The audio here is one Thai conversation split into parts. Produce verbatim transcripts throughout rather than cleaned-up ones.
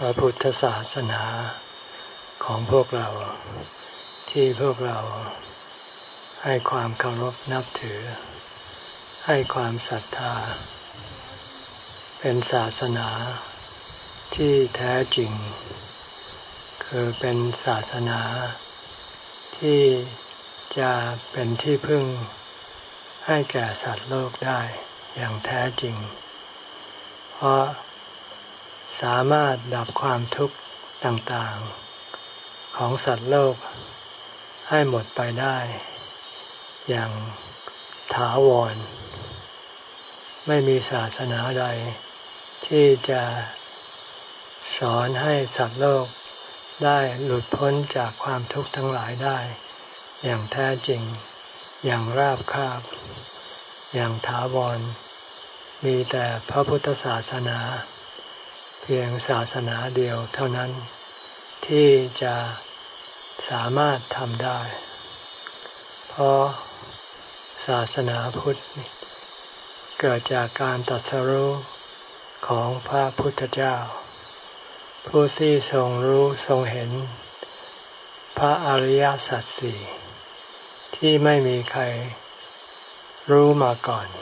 ระพุทธศาสนาของพวกเราที่พวกเราให้ความเคารพนับถือให้ความศรัทธาเป็นศาสนาที่แท้จริงคือเป็นศาสนาที่จะเป็นที่พึ่งให้แก่สัตว์โลกได้อย่างแท้จริงเพราะสามารถดับความทุกข์ต่างๆของสัตว์โลกให้หมดไปได้อย่างถาวรไม่มีศาสนาใดที่จะสอนให้สัตว์โลกได้หลุดพ้นจากความทุกข์ทั้งหลายได้อย่างแท้จริงอย่างราบคาบอย่างถาวรมีแต่พระพุทธศาสนาเพียงศาสนาเดียวเท่านั้นที่จะสามารถทำได้เพราะศาสนาพุทธเกิดจากการตรัสรู้ของพระพุทธเจ้าผู้ที่ทรงรู้ทรงเห็นพระอริยสัจสี่ที่ไม่มีใครรู้มาก่อน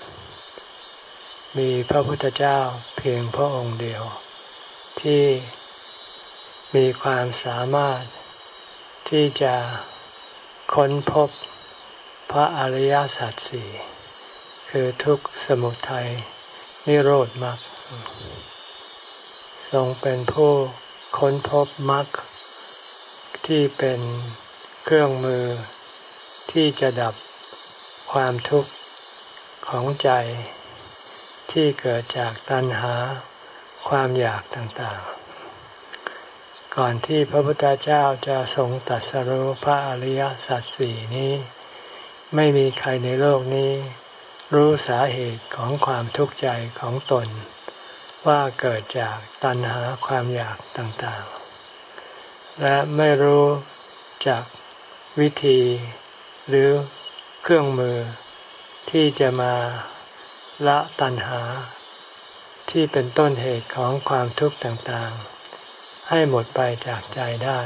มีพระพุทธเจ้าเพียงพระองค์เดียวที่มีความสามารถที่จะค้นพบพระอริยสัจสี่คือทุกข์สมุทัยนิโรธมรรคทรงเป็นผู้ค้นพบมรรคที่เป็นเครื่องมือที่จะดับความทุกข์ของใจที่เกิดจากตัณหาความอยากต่างๆก่อนที่พระพุทธเจ้าจะทรงตรัสรู้พระอริยสัจสี่นี้ไม่มีใครในโลกนี้รู้สาเหตุของความทุกข์ใจของตนว่าเกิดจากตัณหาความอยากต่างๆและไม่รู้จักวิธีหรือเครื่องมือที่จะมาละตัณหาที่เป็นต้นเหตุของความทุกข์ต่างๆให้หมดไปจากใจได้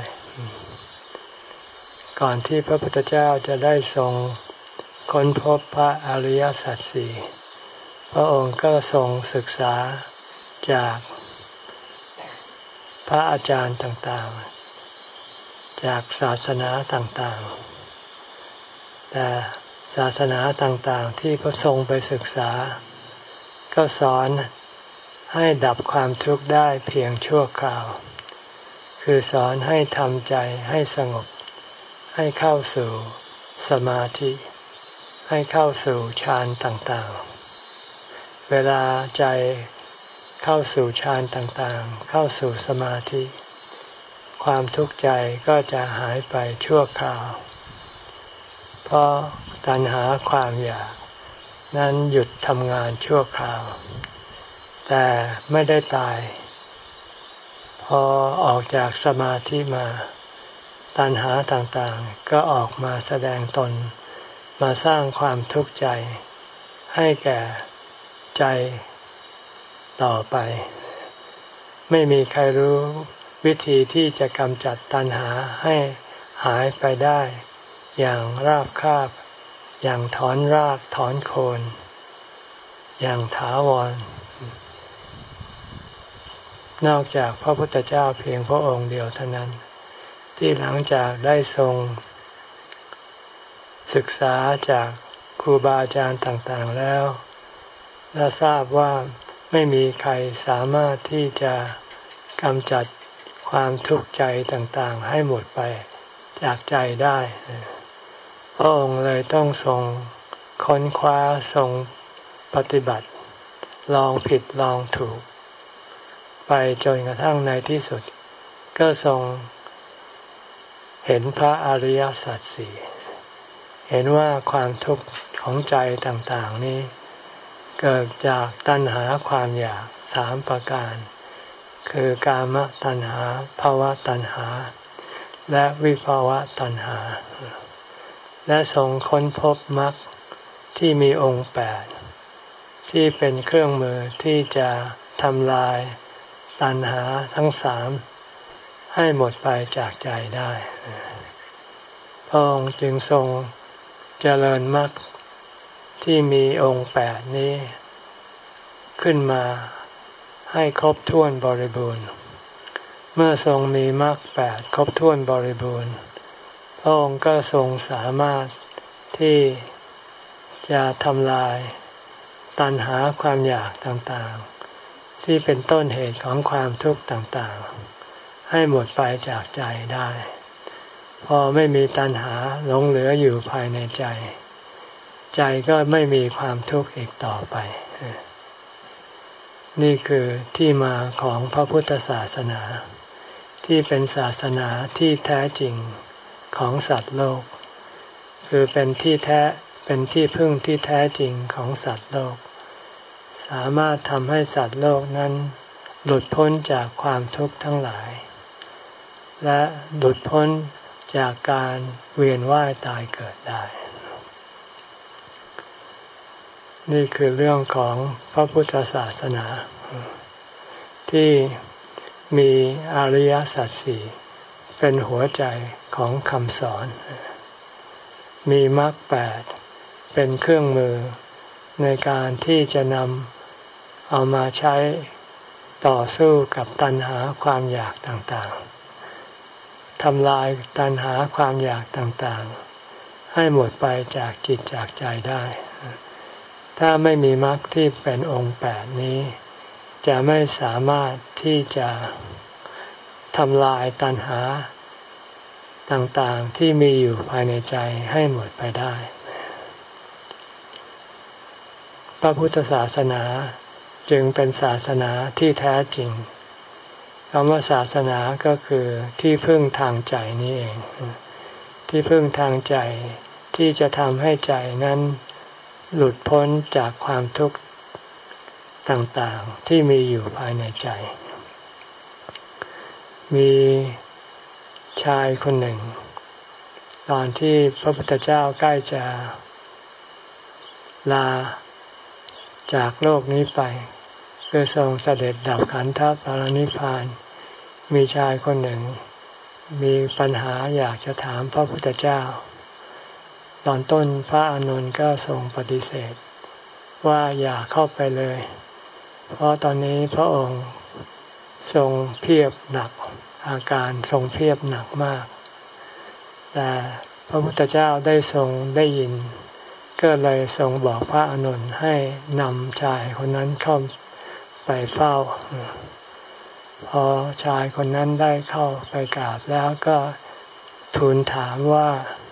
ก่อนที่พระพุทธเจ้าจะได้ทรงค้นพบพระอริยสัจสี่พระองค์ก็ทรงศึกษาจากพระอาจารย์ต่างๆจากศาสนาต่างๆแต่ศาสนาต่างๆที่พระทรงไปศึกษาก็สอนให้ดับความทุกข์ได้เพียงชั่วคราวคือสอนให้ทำใจให้สงบให้เข้าสู่สมาธิให้เข้าสู่ฌานต่างๆเวลาใจเข้าสู่ฌานต่างๆเข้าสู่สมาธิความทุกข์ใจก็จะหายไปชั่วคราวเพราะตัณหาความอยากนั้นหยุดทำงานชั่วคราวแต่ไม่ได้ตายพอออกจากสมาธิมาตัณหาต่างๆก็ออกมาแสดงตนมาสร้างความทุกข์ใจให้แก่ใจต่อไปไม่มีใครรู้วิธีที่จะกำจัดตัณหาให้หายไปได้อย่างราบคาบอย่างถอนรากถอนโคนอย่างถาวรนอกจากพระพุทธเจ้าเพียงพระองค์เดียวเท่านั้นที่หลังจากได้ทรงศึกษาจากครูบาอาจารย์ต่างๆแล้วและทราบว่าไม่มีใครสามารถที่จะกำจัดความทุกข์ใจต่างๆให้หมดไปจากใจได้พระองค์เลยต้องทรงค้นคว้าทรงปฏิบัติลองผิดลองถูกไปจนกระทั่งในที่สุดก็ทรงเห็นพระอริยสัจสี่เห็นว่าความทุกข์ของใจต่างๆนี้เกิดจากตัณหาความอยากสามประการคือกามตัณหาภวตัณหาและวิภวตัณหาและทรงค้นพบมรรคที่มีองค์แปดที่เป็นเครื่องมือที่จะทำลายตัณหาทั้งสามให้หมดไปจากใจได้พระองค์จึงทรงเจริญมรรคที่มีองค์แปดนี้ขึ้นมาให้ครบถ้วนบริบูรณ์เมื่อทรงมีมรรคแปดครบถ้วนบริบูรณ์พระองค์ก็ทรงสามารถที่จะทำลายตัณหาความอยากต่างๆที่เป็นต้นเหตุของความทุกข์ต่างๆให้หมดไปจากใจได้พอไม่มีตัณหาหลงเหลืออยู่ภายในใจใจก็ไม่มีความทุกข์อีกต่อไปนี่คือที่มาของพระพุทธศาสนาที่เป็นศาสนาที่แท้จริงของสัตว์โลกคือเป็นที่แท้เป็นที่พึ่งที่แท้จริงของสัตว์โลกสามารถทำให้สัตว์โลกนั้นหลุดพ้นจากความทุกข์ทั้งหลายและหลุดพ้นจากการเวียนว่ายตายเกิดได้นี่คือเรื่องของพระพุทธศาสนาที่มีอริยสัจสี่เป็นหัวใจของคำสอนมีมรรคแปดเป็นเครื่องมือในการที่จะนำเอามาใช้ต่อสู้กับตัณหาความอยากต่างๆทำลายตัณหาความอยากต่างๆให้หมดไปจากจิตจากใจได้ถ้าไม่มีมรรคที่เป็นองค์แปดนี้จะไม่สามารถที่จะทำลายตัณหาต่างๆที่มีอยู่ภายในใจให้หมดไปได้พระพุทธศาสนาจึงเป็นศาสนาที่แท้จริงคำว่าศาสนาก็คือที่พึ่งทางใจนี่เองที่พึ่งทางใจที่จะทำให้ใจนั้นหลุดพ้นจากความทุกข์ต่างๆที่มีอยู่ภายในใจมีชายคนหนึ่งตอนที่พระพุทธเจ้าใกล้จะลาจากโลกนี้ไปคือทรงเสด็จดับขันธปรินิพพานมีชายคนหนึ่งมีปัญหาอยากจะถามพระพุทธเจ้าตอนต้นพระอานนท์ก็ทรงปฏิเสธว่าอย่าเข้าไปเลยเพราะตอนนี้พระองค์ทรงเพลียบหนักอาการทรงเพลียบหนักมากแต่พระพุทธเจ้าได้ทรงได้ยินก็เลยทรงบอกพระอานนท์ให้นำชายคนนั้นเข้าไปเฝ้าพอชายคนนั้นได้เข้าไปกราบแล้วก็ทูลถามว่า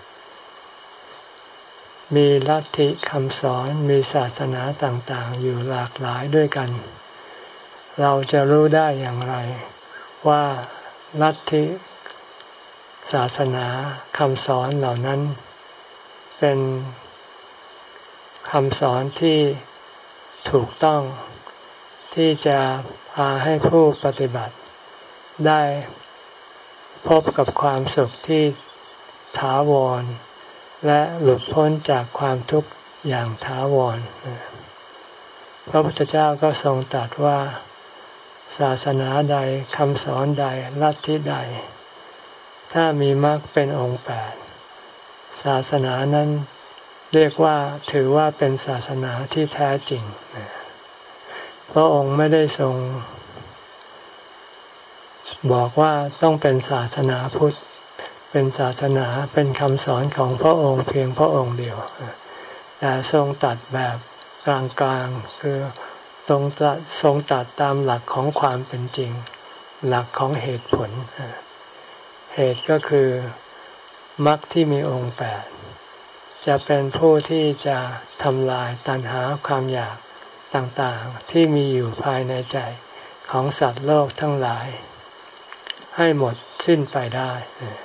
มีลัทธิคำสอนมีศาสนาต่างๆอยู่หลากหลายด้วยกันเราจะรู้ได้อย่างไรว่าลัทธิศาสนาคำสอนเหล่านั้นเป็นคำสอนที่ถูกต้องที่จะพาให้ผู้ปฏิบัติได้พบกับความสุขที่ถาวรและหลุดพ้นจากความทุกข์อย่างถาวรพระพุทธเจ้าก็ทรงตรัสว่าศาสนาใดคำสอนใดลัทธิใดถ้ามีมรรคเป็นองค์แปดศาสนานั้นเรียกว่าถือว่าเป็นศาสนาที่แท้จริงพระองค์ไม่ได้ทรงบอกว่าต้องเป็นศาสนาพุทธเป็นศาสนาเป็นคำสอนของพระองค์เพียงพระองค์เดียวแต่ทรงตัดแบบกลางๆคือทรงตัดทรงตัดตามหลักของความเป็นจริงหลักของเหตุผลเหตุก็คือมรรคที่มีองค์แปดจะเป็นผู้ที่จะทำลายตัณหาความอยากต่างๆที่มีอยู่ภายในใจของสัตว์โลกทั้งหลายให้หมดสิ้นไปได้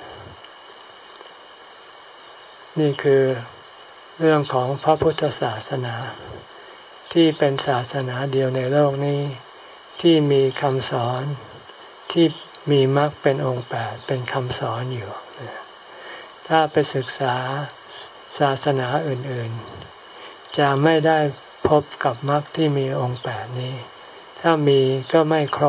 นี่คือเรื่องของพระพุทธศาสนาที่เป็นศาสนาเดียวในโลกนี้ที่มีคำสอนที่มีมรรคเป็นองค์แปดเป็นคำสอนอยู่ถ้าไปศึกษาศาสนาอื่นๆจะไม่ได้พบกับมรรคที่มีองค์แปดนี้ถ้ามีก็ไม่ครบ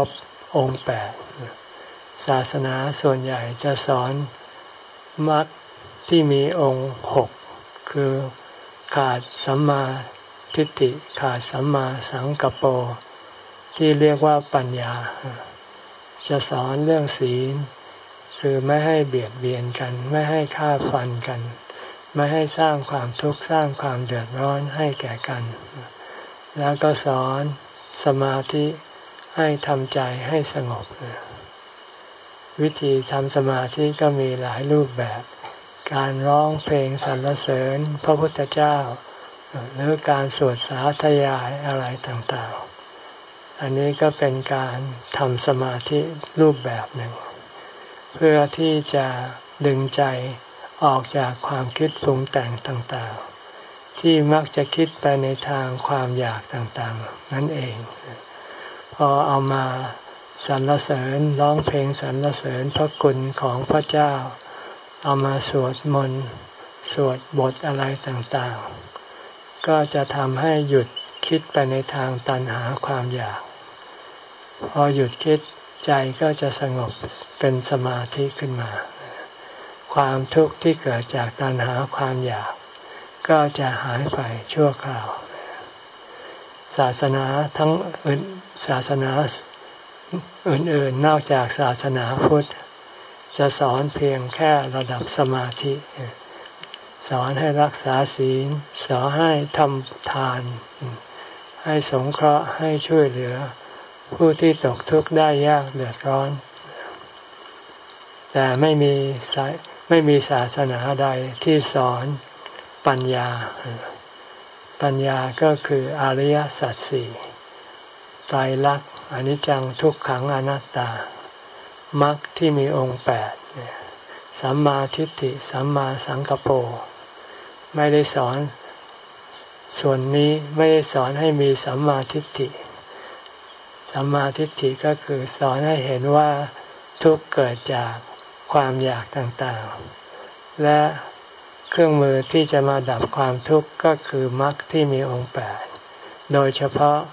องค์แปดศาสนาส่วนใหญ่จะสอนมรรคที่มีองค์หกคือขาดสัมมาทิฏฐิขาดสัมมาสังกัปโปที่เรียกว่าปัญญาจะสอนเรื่องศีลคือไม่ให้เบียดเบียนกันไม่ให้ฆ่าฟันกันไม่ให้สร้างความทุกข์สร้างความเดือดร้อนให้แก่กันแล้วก็สอนสมาธิให้ทำใจให้สงบวิธีทำสมาธิก็มีหลายรูปแบบการร้องเพลงสรรเสริญพระพุทธเจ้าหรือการสวดสาธยายอะไรต่างๆอันนี้ก็เป็นการทำสมาธิรูปแบบหนึ่งเพื่อที่จะดึงใจออกจากความคิดปรุงแต่งต่างๆที่มักจะคิดไปในทางความอยากต่างๆนั่นเองพอเอามาสรรเสริญร้องเพลงสรรเสริญพระคุณของพระเจ้าเอามาสวดมนต์สวดบทอะไรต่างๆก็จะทำให้หยุดคิดไปในทางตัณหาความอยากพอหยุดคิดใจก็จะสงบเป็นสมาธิขึ้นมาความทุกข์ที่เกิดจากตัณหาความอยากก็จะหายไปชั่วคราวศาสนาทั้งอื่นศาสนาอื่นๆนอกจากศาสนาพุทธจะสอนเพียงแค่ระดับสมาธิสอนให้รักษาศีลสอนให้ทำทานให้สงเคราะห์ให้ช่วยเหลือผู้ที่ตกทุกข์ได้ยากเดือดร้อนแต่ไม่มีไม่มีศาสนาใดที่สอนปัญญาปัญญาก็คืออริยสัจสี่ไตรลักษณ์อนิจจังทุกขังอนัตตามรรคที่มีองค์แปดสัมมาทิฏฐิสัมมาสังกัปโปไม่ได้สอนส่วนนี้ไม่ได้สอนให้มีสัมมาทิฏฐิสัมมาทิฏฐิก็คือสอนให้เห็นว่าทุกข์เกิดจากความอยากต่างๆและเครื่องมือที่จะมาดับความทุกข์ก็คือมรรคที่มีองค์แปดโดยเฉพาะ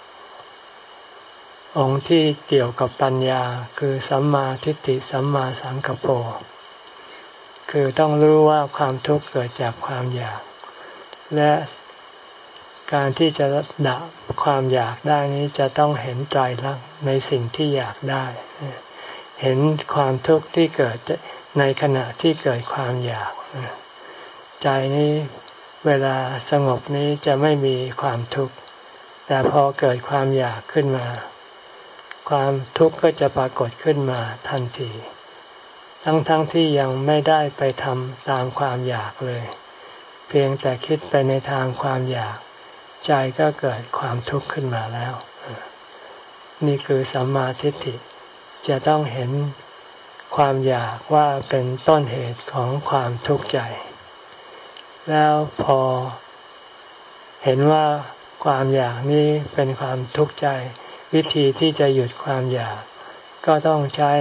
องค์ที่เกี่ยวกับปัญญาคือสัมมาทิฏฐิสัมมาสังกัปโปคือต้องรู้ว่าความทุกข์เกิดจากความอยากและการที่จะดับความอยากได้นี้จะต้องเห็นไตรลักษณ์ในสิ่งที่อยากได้เห็นความทุกข์ที่เกิดในขณะที่เกิดความอยากใจนี้เวลาสงบนี้จะไม่มีความทุกข์แต่พอเกิดความอยากขึ้นมาความทุกข์ก็จะปรากฏขึ้นมาทันทีทั้งๆ ท, ที่ยังไม่ได้ไปทำตามความอยากเลยเพียงแต่คิดไปในทางความอยากใจก็เกิดความทุกข์ขึ้นมาแล้วนี่คือสัมมาทิฏฐิจะต้องเห็นความอยากว่าเป็นต้นเหตุของความทุกข์ใจแล้วพอเห็นว่าความอยากนี้เป็นความทุกข์ใจวิธีที่จะหยุดความอยากก็ต้องใช้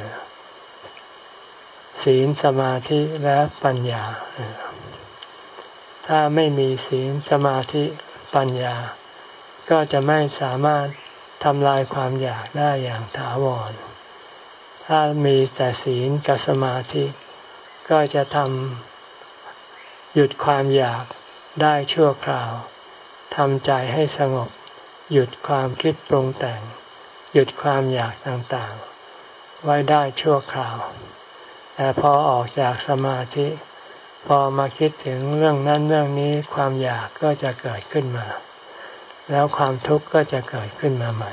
ศีลสมาธิและปัญญาถ้าไม่มีศีลสมาธิปัญญาก็จะไม่สามารถทำลายความอยากได้อย่างถาวรถ้ามีแต่ศีลกับสมาธิก็จะทำหยุดความอยากได้ชั่วคราวทำใจให้สงบหยุดความคิดปรุงแต่งหยุดความอยากต่างๆไว้ได้ชั่วคราวแต่พอออกจากสมาธิพอมาคิดถึงเรื่องนั้นเรื่องนี้ความอยากก็จะเกิดขึ้นมาแล้วความทุกข์ก็จะเกิดขึ้นมาใหม่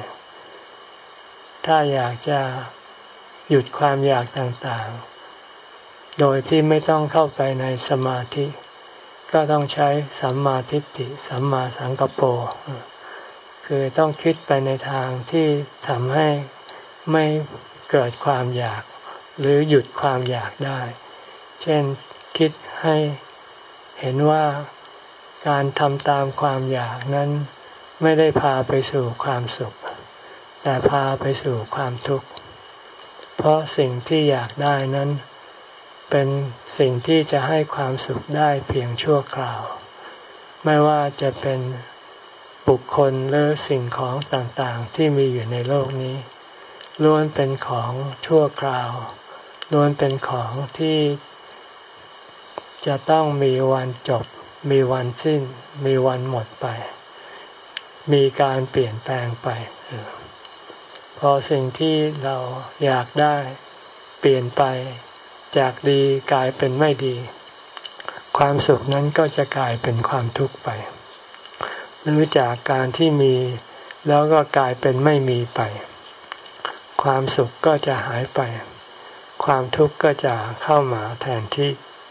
ถ้าอยากจะหยุดความอยากต่างๆโดยที่ไม่ต้องเข้าไปในสมาธิก็ต้องใช้สัมมาทิฏฐิสัมมาสังกัปโปคือต้องคิดไปในทางที่ทำให้ไม่เกิดความอยากหรือหยุดความอยากได้เช่นคิดให้เห็นว่าการทำตามความอยากนั้นไม่ได้พาไปสู่ความสุขแต่พาไปสู่ความทุกข์เพราะสิ่งที่อยากได้นั้นเป็นสิ่งที่จะให้ความสุขได้เพียงชั่วคราวไม่ว่าจะเป็นบุคคลหรือสิ่งของต่างๆที่มีอยู่ในโลกนี้ล้วนเป็นของชั่วคราวล้วนเป็นของที่จะต้องมีวันจบมีวันสิ้นมีวันหมดไปมีการเปลี่ยนแปลงไปพอสิ่งที่เราอยากได้เปลี่ยนไปจากดีกลายเป็นไม่ดีความสุขนั้นก็จะกลายเป็นความทุกข์ไปหรือจากการที่มีแล้วก็กลายเป็นไม่มีไปความสุขก็จะหายไปความทุกข์ก็จะเข้ามาแทนที่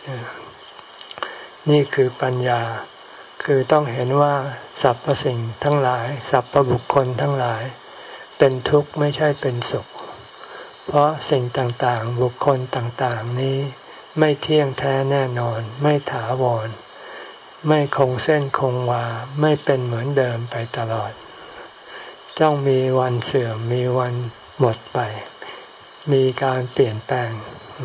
นี่คือปัญญาคือต้องเห็นว่าสรรพสิ่งทั้งหลายสรรพบุคคลทั้งหลายเป็นทุกข์ไม่ใช่เป็นสุขเพราะสิ่งต่างๆบุคคลต่างๆนี้ไม่เที่ยงแท้แน่นอนไม่ถาวรไม่คงเส้นคงวาไม่เป็นเหมือนเดิมไปตลอดต้องมีวันเสื่อมมีวันหมดไปมีการเปลี่ยนแปลง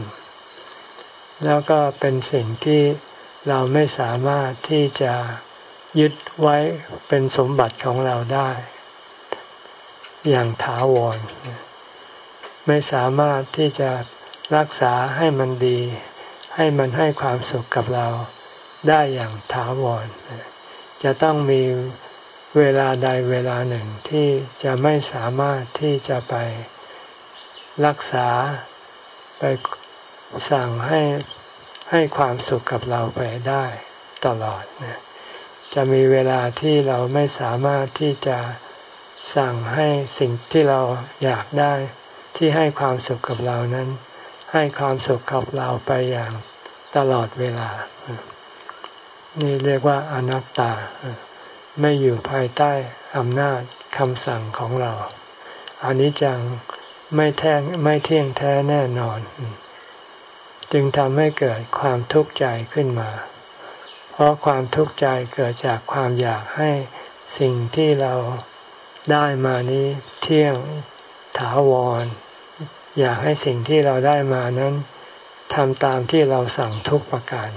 แล้วก็เป็นสิ่งที่เราไม่สามารถที่จะยึดไว้เป็นสมบัติของเราได้อย่างถาวรไม่สามารถที่จะรักษาให้มันดีให้มันให้ความสุขกับเราได้อย่างถาวรจะต้องมีเวลาใดเวลาหนึ่งที่จะไม่สามารถที่จะไปรักษาไปสั่งให้ให้ความสุขกับเราไปได้ตลอดนะจะมีเวลาที่เราไม่สามารถที่จะสั่งให้สิ่งที่เราอยากได้ที่ให้ความสุขกับเรานั้นให้ความสุขกับเราไปอย่างตลอดเวลานี่เรียกว่าอนัตตาไม่อยู่ภายใต้อำนาจคำสั่งของเราอนิจจังไม่แท้ไม่เที่ยงแท้แน่นอนจึงทำให้เกิดความทุกข์ใจขึ้นมาเพราะความทุกข์ใจเกิดจากความอยากให้สิ่งที่เราได้มานี้เที่ยงถาวรอยากให้สิ่งที่เราได้มานั้นทำตามที่เราสั่งทุกประการ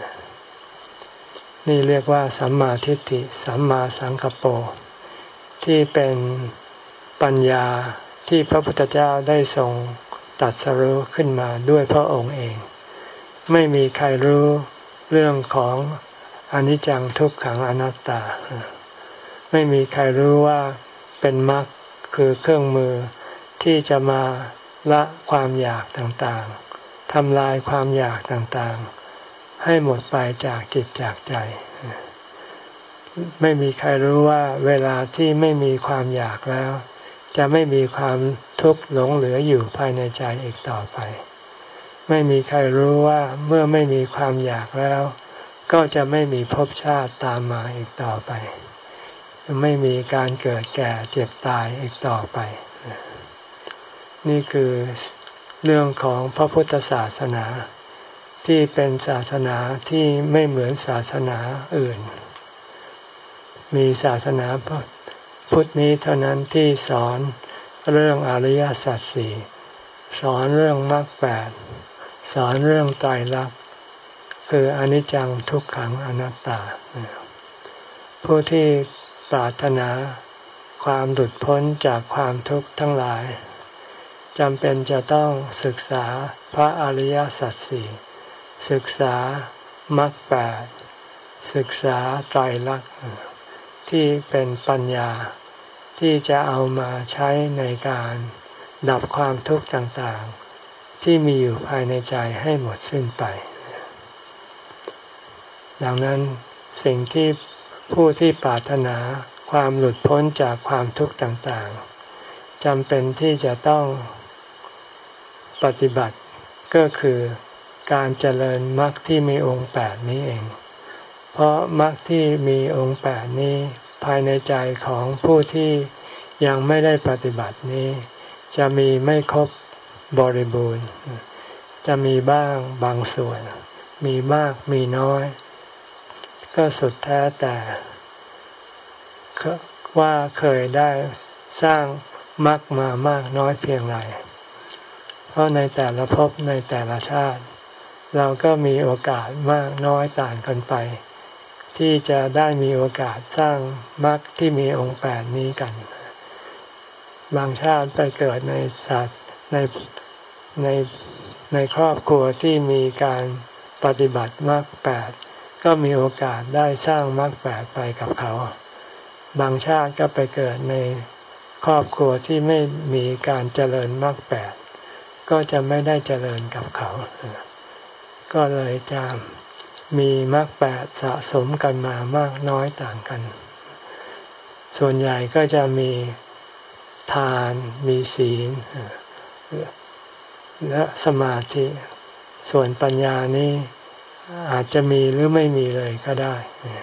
นี่เรียกว่าสัมมาทิฏฐิสัมมาสังกัปโปที่เป็นปัญญาที่พระพุทธเจ้าได้ทรงตรัสรู้ขึ้นมาด้วยพระองค์เองไม่มีใครรู้เรื่องของอนิจจังทุกขังอนัตตาไม่มีใครรู้ว่าเป็นมรรคคือเครื่องมือที่จะมาละความอยากต่างๆทำลายความอยากต่างๆให้หมดไปจากจิตจากใจไม่มีใครรู้ว่าเวลาที่ไม่มีความอยากแล้วจะไม่มีความทุกข์หลงเหลืออยู่ภายในใจอีกต่อไปไม่มีใครรู้ว่าเมื่อไม่มีความอยากแล้วก็จะไม่มีภพชาติตามมาอีกต่อไปไม่มีการเกิดแก่เจ็บตายอีกต่อไปนี่คือเรื่องของพระพุทธศาสนาที่เป็นศาสนาที่ไม่เหมือนศาสนาอื่นมีศาสนาพุทธนี้เท่านั้นที่สอนเรื่องอริยสัจสี่สอนเรื่องมรรคแปดสอนเรื่องไตรลักษณ์คืออนิจจังทุกขังอนัตตาผู้ที่ปรารถนาความหลุดพ้นจากความทุกข์ทั้งหลายจำเป็นจะต้องศึกษาพระอริยสัจสี่ศึกษามรรคแปดศึกษาไตรลักษณ์ที่เป็นปัญญาที่จะเอามาใช้ในการดับความทุกข์ต่างๆที่มีอยู่ภายในใจให้หมดสิ้นไปดังนั้นสิ่งที่ผู้ที่ปรารถนาความหลุดพ้นจากความทุกข์ต่างๆจำเป็นที่จะต้องปฏิบัติก็คือการเจริญมรรคที่มีองค์แปดนี้เองเพราะมรรคที่มีองค์แปดนี้ภายในใจของผู้ที่ยังไม่ได้ปฏิบัตินี้จะมีไม่ครบบริบูรณ์จะมีบ้างบางส่วนมีมากมีน้อยก็สุดแท้แต่ว่าเคยได้สร้างมรรคมามากน้อยเพียงไรเพราะในแต่ละภพในแต่ละชาติเราก็มีโอกาสมากน้อยต่างกันไปที่จะได้มีโอกาสสร้างมรรคที่มีองค์แปดนี้กันบางชาติไปเกิดในศาสตร์ในในในครอบครัวที่มีการปฏิบัติมรรคแปดก็มีโอกาสได้สร้างมรรคแปดไปกับเขาบางชาติก็ไปเกิดในครอบครัวที่ไม่มีการเจริญมรรคแปดก็จะไม่ได้เจริญกับเขาก็เลยจะมีมรรคแปดสะสมกันมามากน้อยต่างกันส่วนใหญ่ก็จะมีทานมีศีลและสมาธิส่วนปัญญานี้อาจจะมีหรือไม่มีเลยก็ได้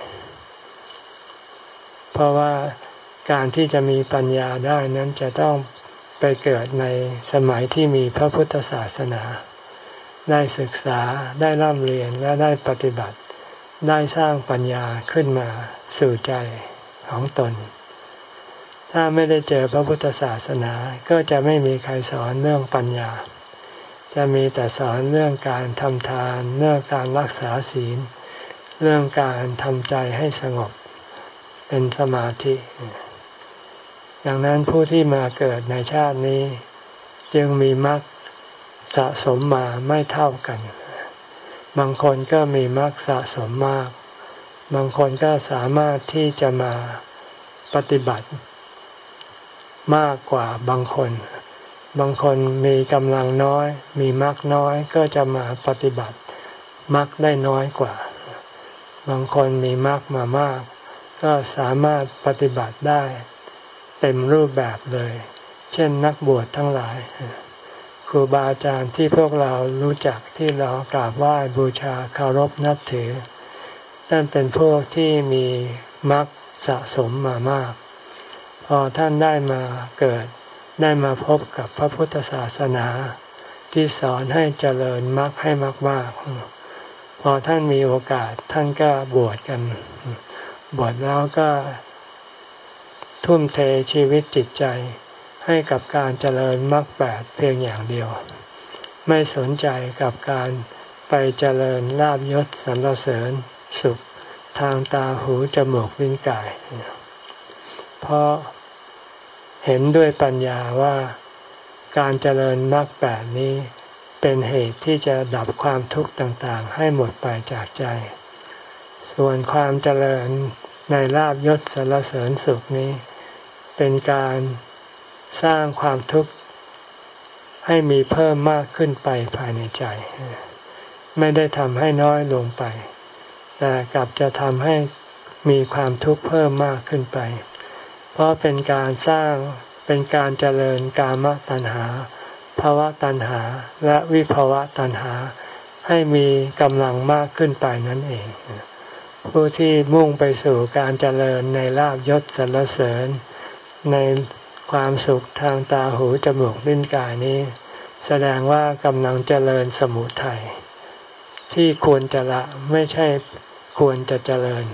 เพราะว่าการที่จะมีปัญญาได้นั้นจะต้องไปเกิดในสมัยที่มีพระพุทธศาสนาได้ศึกษาได้ร่ำเรียนและได้ปฏิบัติได้สร้างปัญญาขึ้นมาสู่ใจของตนถ้าไม่ได้เจอพระพุทธศาสนาก็จะไม่มีใครสอนเรื่องปัญญาจะมีแต่สอนเรื่องการทำทานเรื่องการรักษาศีลเรื่องการทำใจให้สงบเป็นสมาธิดังนั้นผู้ที่มาเกิดในชาตินี้จึงมีมรรคสะสมมาไม่เท่ากันบางคนก็มีมรรคสะสมมากบางคนก็สามารถที่จะมาปฏิบัติมากกว่าบางคนบางคนมีกำลังน้อยมีมรรคน้อยก็จะมาปฏิบัติมรรคได้น้อยกว่าบางคนมีมรรคมามากก็สามารถปฏิบัติได้เต็มรูปแบบเลยเช่นนักบวชทั้งหลายครูบาอาจารย์ที่พวกเรารู้จักที่เรากราบไหว้บูชาเคารพนับถือนั่นเป็นพวกที่มีมรรคสะสมมามากพอท่านได้มาเกิดได้มาพบกับพระพุทธศาสนาที่สอนให้เจริญมรรคให้มากๆพอท่านมีโอกาสท่านก็บวชกันบวชแล้วก็ทุ่มเทชีวิตจิตใจให้กับการเจริญมรรคแปดเพียงอย่างเดียวไม่สนใจกับการไปเจริญลาภยศสรรเสริญสุขทางตาหูจมูกลิ้นกายเพราะเห็นด้วยปัญญาว่าการเจริญมรรคแปดนี้เป็นเหตุที่จะดับความทุกข์ต่างๆให้หมดไปจากใจส่วนความเจริญในลาภยศสรรเสริญสุขนี้เป็นการสร้างความทุกข์ให้มีเพิ่มมากขึ้นไปภายในใจไม่ได้ทำให้น้อยลงไปแต่กลับจะทำให้มีความทุกข์เพิ่มมากขึ้นไปเพราะเป็นการสร้างเป็นการเจริญกามตัณหาภวตัณหาและวิภวตัณหาให้มีกำลังมากขึ้นไปนั่นเองผู้ที่มุ่งไปสู่การเจริญในลาภยศสรรเสริญในความสุขทางตาหูจมูกลิ้นกายนี้แสดงว่ากำลังเจริญสมุทัยที่ควรจะละไม่ใช่ควรจะเจริญ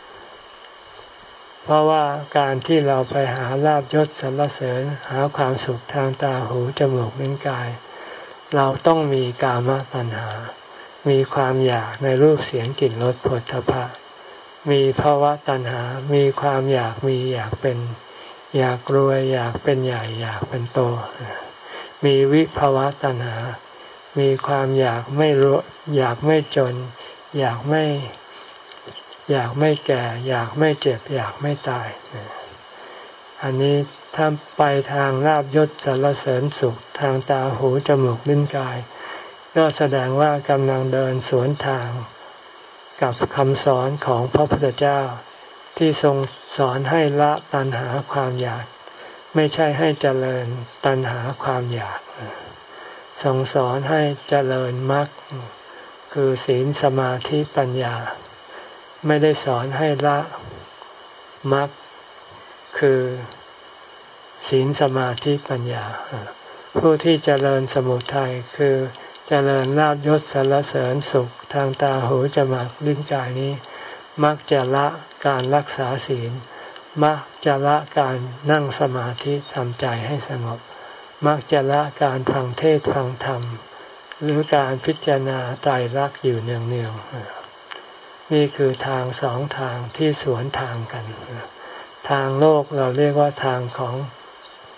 เพราะว่าการที่เราไปหาลาภยศสรรเสริญหาความสุขทางตาหูจมูกลิ้นกายเราต้องมีกามตัณหามีความอยากในรูปเสียงกลิ่นรสโผฏฐัพพะมีภวตัณหามีความอยากมีอยากเป็นอยากรวยอยากเป็นใหญ่อยากเป็นโตมีวิภวตัณหามีความอยากไม่รู้อยากไม่จนอยากไม่อยากไม่แก่อยากไม่เจ็บอยากไม่ตายอันนี้ถ้าไปทางลาภยศสรรเสริญสุขทางตาหูจมูกลิ้นกายก็แสดงว่ากำลังเดินสวนทางกับคำสอนของพระพุทธเจ้าที่ทรงสอนให้ละตัณหาความอยากไม่ใช่ให้เจริญตัณหาความอยากทรงสอนให้เจริญมรรคคือศีลสมาธิปัญญาไม่ได้สอนให้ละมรรคคือศีลสมาธิปัญญาผู้ที่เจริญสมุทัยคือเจริญลาภยศสรรเสริญสุขทางตาหูจมูกลิ้นกายนี้มักจะละการรักษาศีลมักจะละการนั่งสมาธิทำใจให้สงบมักจะละการฟังเทศน์ฟังธรรมหรือการพิจารณาไตรลักษณ์อยู่เนืองๆนี่คือทางสองทางที่สวนทางกันทางโลกเราเรียกว่าทางของ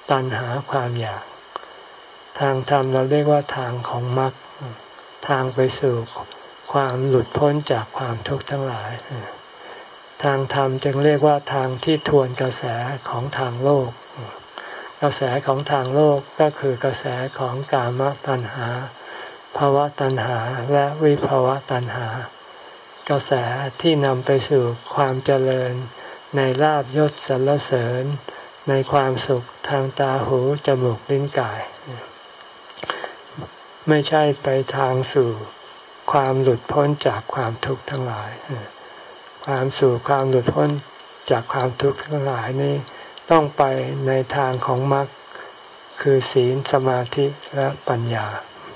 ตัณหาความอยากทางธรรมเราเรียกว่าทางของมรรคทางไปสู่ความหลุดพ้นจากความทุกข์ทั้งหลายทางธรรมจึงเรียกว่าทางที่ทวนกระแสของทางโลกกระแสของทางโลกก็คือกระแสของกามตัณหาภวตัณหาและวิภวตัณหากระแสที่นำไปสู่ความเจริญในลาภยศสรรเสริญในความสุขทางตาหูจมูกลิ้นกายไม่ใช่ไปทางสู่ความหลุดพ้นจากความทุกข์ทั้งหลายความสู่ความหลุดพ้นจากความทุกข์ทั้งหลายนี้ต้องไปในทางของมรรคคือศีลสมาธิและปัญญา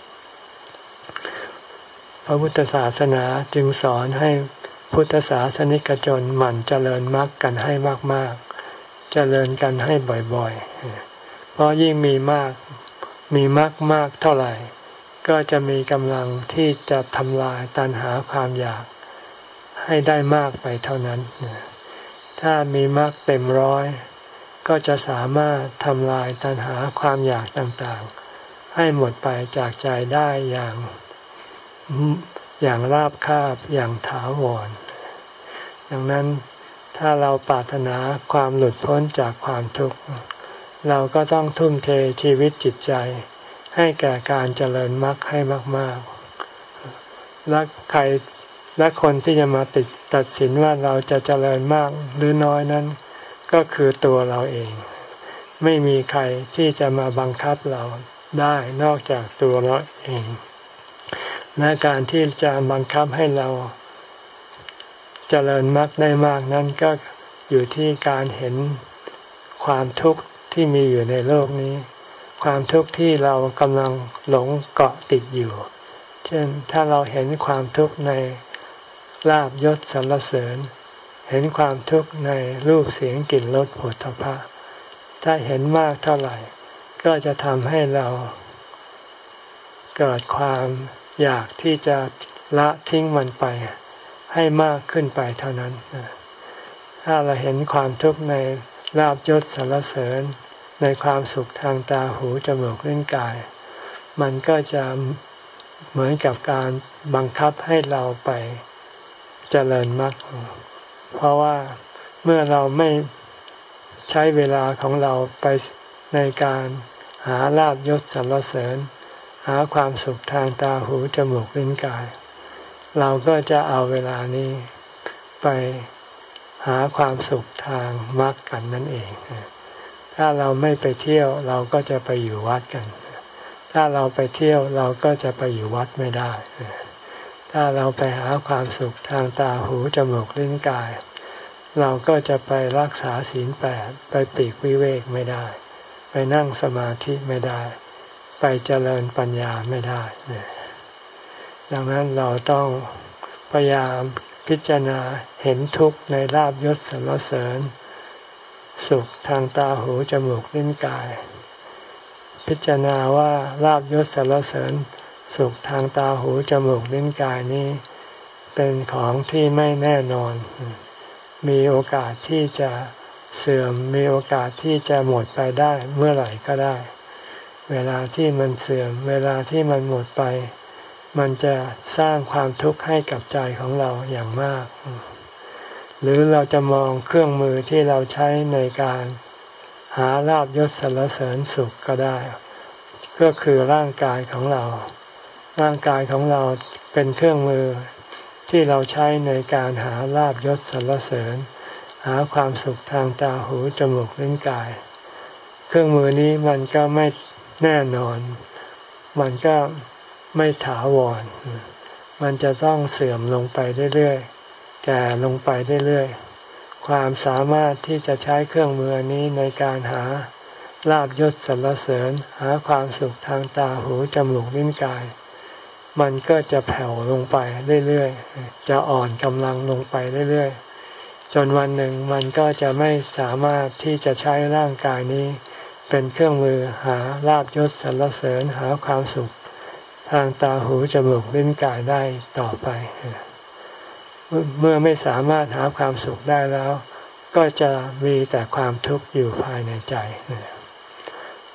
พระพุทธศาสนาจึงสอนให้พุทธศาสนิกชนหมั่นเจริญมรรคกันให้มากๆเจริญกันให้บ่อยๆเพราะยิ่งมีมากมีมรรคมากเท่าไหร่ก็จะมีกำลังที่จะทำลายตัณหาความอยากให้ได้มากไปเท่านั้นถ้ามีมรรคเต็มร้อยก็จะสามารถทำลายตัณหาความอยากต่างๆให้หมดไปจากใจได้อย่างอย่างราบคาบอย่างถาวรดังนั้นถ้าเราปรารถนาความหลุดพ้นจากความทุกข์เราก็ต้องทุ่มเทชีวิตจิตใจให้แก่การเจริญมรรคให้มากๆและใครและคนที่จะมาติดตัดสินว่าเราจะเจริญมากหรือน้อยนั้นก็คือตัวเราเองไม่มีใครที่จะมาบังคับเราได้นอกจากตัวเราเองและการที่จะบังคับให้เราเจริญมรรคได้มากนั้นก็อยู่ที่การเห็นความทุกข์ที่มีอยู่ในโลกนี้ความทุกข์ที่เรากำลังหลงเกาะติดอยู่เช่นถ้าเราเห็นความทุกข์ในลาภยศสรรเสริญเห็นความทุกข์ในรูปเสียงกลิ่นรสโผฏฐัพพะถ้าเห็นมากเท่าไหร่ก็จะทำให้เราเกิดความอยากที่จะละทิ้งมันไปให้มากขึ้นไปเท่านั้นถ้าเราเห็นความทุกข์ในลาภยศสรรเสริญในความสุขทางตาหูจมูกลิ้นกายมันก็จะเหมือนกับการบังคับให้เราไปเจริญมรรคเพราะว่าเมื่อเราไม่ใช้เวลาของเราไปในการหาลาภยศสรรเสริญหาความสุขทางตาหูจมูกลิ้นกายเราก็จะเอาเวลานี้ไปหาความสุขทางมรรคกันนั่นเองถ้าเราไม่ไปเที่ยวเราก็จะไปอยู่วัดกันถ้าเราไปเที่ยวเราก็จะไปอยู่วัดไม่ได้ถ้าเราไปหาความสุขทางตาหูจมูกลิ้นกายเราก็จะไปรักษาศีลแปดไปปลีกวิเวกไม่ได้ไปนั่งสมาธิไม่ได้ไปเจริญปัญญาไม่ได้ดังนั้นเราต้องพยายามพิจารณาเห็นทุกข์ในลาภยศสรรเสริญสุขทางตาหูจมูกลิ้นกายพิจารณาว่าลาภยศสรรเสริญสุขทางตาหูจมูกลิ้นกายนี้เป็นของที่ไม่แน่นอนมีโอกาสที่จะเสื่อมมีโอกาสที่จะหมดไปได้เมื่อไหร่ก็ได้เวลาที่มันเสื่อมเวลาที่มันหมดไปมันจะสร้างความทุกข์ให้กับใจของเราอย่างมากหรือเราจะมองเครื่องมือที่เราใช้ในการหาลาภยศสรรเสริญสุขก็ได้ก็คือร่างกายของเราร่างกายของเราเป็นเครื่องมือที่เราใช้ในการหาลาภยศสรรเสริญหาความสุขทางตาหูจมูกลิ้นกายเครื่องมือนี้มันก็ไม่แน่นอนมันก็ไม่ถาวรมันจะต้องเสื่อมลงไปเรื่อยๆแก่ลงไปเรื่อยๆความสามารถที่จะใช้เครื่องมือนี้ในการหาลาภยศสรรเสริญหาความสุขทางตาหูจมูกลิ้นกายมันก็จะแผ่วลงไปเรื่อยๆจะอ่อนกำลังลงไปเรื่อยๆจนวันหนึ่งมันก็จะไม่สามารถที่จะใช้ร่างกายนี้เป็นเครื่องมือหาลาภยศสรรเสริญหาความสุขทางตาหูจมูกลิ้นกายได้ต่อไปเมื่อไม่สามารถหาความสุขได้แล้วก็จะมีแต่ความทุกข์อยู่ภายในใจ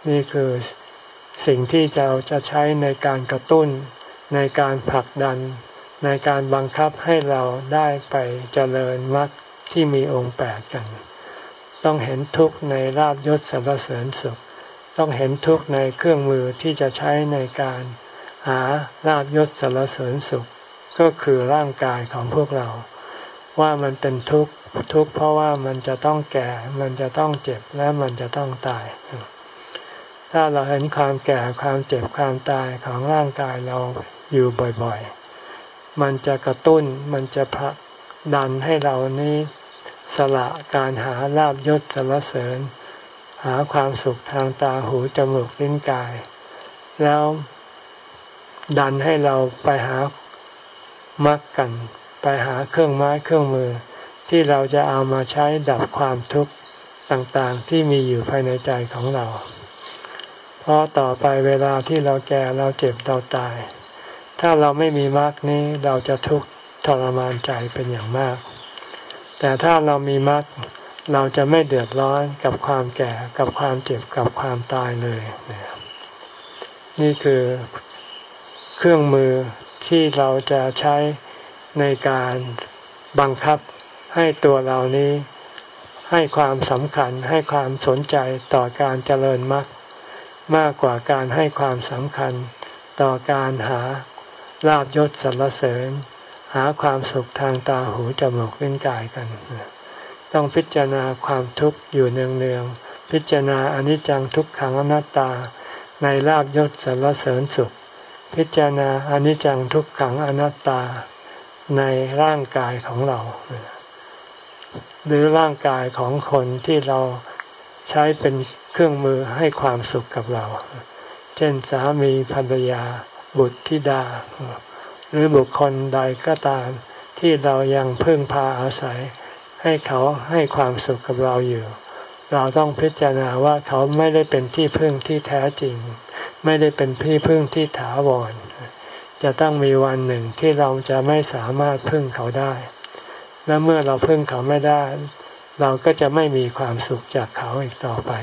นี่คือสิ่งที่เราจะใช้ในการกระตุ้นในการผลักดันในการบังคับให้เราได้ไปเจริญมรรคที่มีองค์แปดกันต้องเห็นทุกข์ในลาภยศสรรเสริญสุขต้องเห็นทุกข์ในเครื่องมือที่จะใช้ในการหาลาภยศสรรเสริญสุขก็คือร่างกายของพวกเราว่ามันเป็นทุกข์ทุกข์เพราะว่ามันจะต้องแก่มันจะต้องเจ็บและมันจะต้องตายถ้าเราเห็นความแก่ความเจ็บความตายของร่างกายเราอยู่บ่อยๆมันจะกระตุ้นมันจะผลักดันให้เรานี้สละการหาลาภยศสรรเสริญหาความสุขทางตาหูจมูกลิ้นกายแล้วดันให้เราไปหามรรคกันไปหาเครื่องไม้เครื่องมือที่เราจะเอามาใช้ดับความทุกข์ต่างๆที่มีอยู่ภายในใจของเราเพราะต่อไปเวลาที่เราแก่เราเจ็บเราตายถ้าเราไม่มีมรรคนี้เราจะทุกข์ทรมานใจเป็นอย่างมากแต่ถ้าเรามีมรรคเราจะไม่เดือดร้อนกับความแก่กับความเจ็บกับความตายเลยนี่คือเครื่องมือที่เราจะใช้ในการบังคับให้ตัวเรานี้ให้ความสำคัญให้ความสนใจต่อการเจริญมรรคมากกว่าการให้ความสำคัญต่อการหาลาภยศสรรเสริญหาความสุขทางตาหูจมูกลิ้นกายกันต้องพิจารณาความทุกข์อยู่เนืองๆพิจารณาอนิจจังทุกขังอนัตตาในลาภยศสรรเสริญสุขพิจารณาอนิจจังทุกขังอนัตตาในร่างกายของเราหรือร่างกายของคนที่เราใช้เป็นเครื่องมือให้ความสุขกับเราเช่นสามีภรรยาบุตรธิดาหรือบุคคลใดก็ตามที่เรายังพึ่งพาอาศัยให้เขาให้ความสุขกับเราอยู่เราต้องพิจารณาว่าเขาไม่ได้เป็นที่พึ่งที่แท้จริงไม่ได้เป็นที่พึ่งที่ถาวรจะต้องมีวันหนึ่งที่เราจะไม่สามารถพึ่งเขาได้และเมื่อเราพึ่งเขาไม่ได้เราก็จะไม่มีความสุขจากเขาอีกต่อไป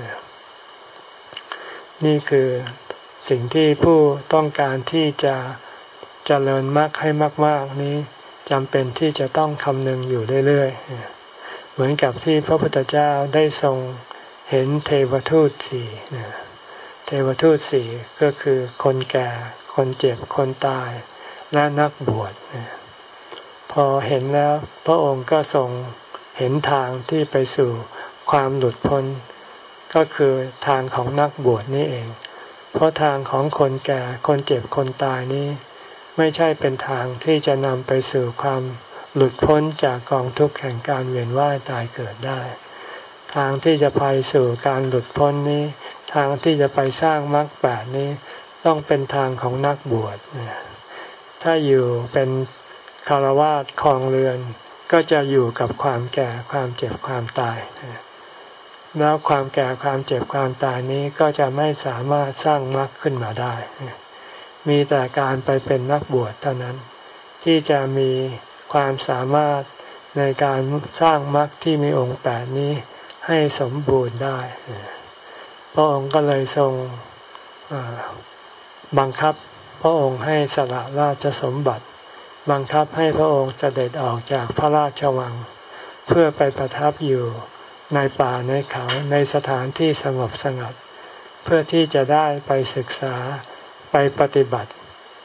นี่คือสิ่งที่ผู้ต้องการที่จะเจริญมรรคให้มากๆนี้จำเป็นที่จะต้องคำนึงอยู่เรื่อยๆเหมือนกับที่พระพุทธเจ้าได้ทรงเห็นเทวทูตสี่เทวทูตสี่ก็คือคนแก่คนเจ็บคนตายและนักบวชพอเห็นแล้วพระองค์ก็ทรงเห็นทางที่ไปสู่ความหลุดพ้นก็คือทางของนักบวชนี่เองเพราะทางของคนแก่คนเจ็บคนตายนี้ไม่ใช่เป็นทางที่จะนำไปสู่ความหลุดพ้นจากกองทุกข์แห่งการเวียนว่ายตายเกิดได้ทางที่จะไปสู่การหลุดพ้นนี้ทางที่จะไปสร้างมรรคแปดนี้ต้องเป็นทางของนักบวชถ้าอยู่เป็นฆราวาสครองเรือนก็จะอยู่กับความแก่ความเจ็บความตายแล้วความแก่ความเจ็บความตายนี้ก็จะไม่สามารถสร้างมรรคขึ้นมาได้มีแต่การไปเป็นนักบวชเท่านั้นที่จะมีความสามารถในการสร้างมรรคที่มีองค์แปดนี้ให้สมบูรณ์ได้พระองค์ก็เลยทรงบังคับพระองค์ให้สละราชสมบัติบังคับให้พระองค์เสด็จออกจากพระราชวังเพื่อไปประทับอยู่ในป่าในเขาในสถานที่สงบสงัดเพื่อที่จะได้ไปศึกษาไปปฏิบัติ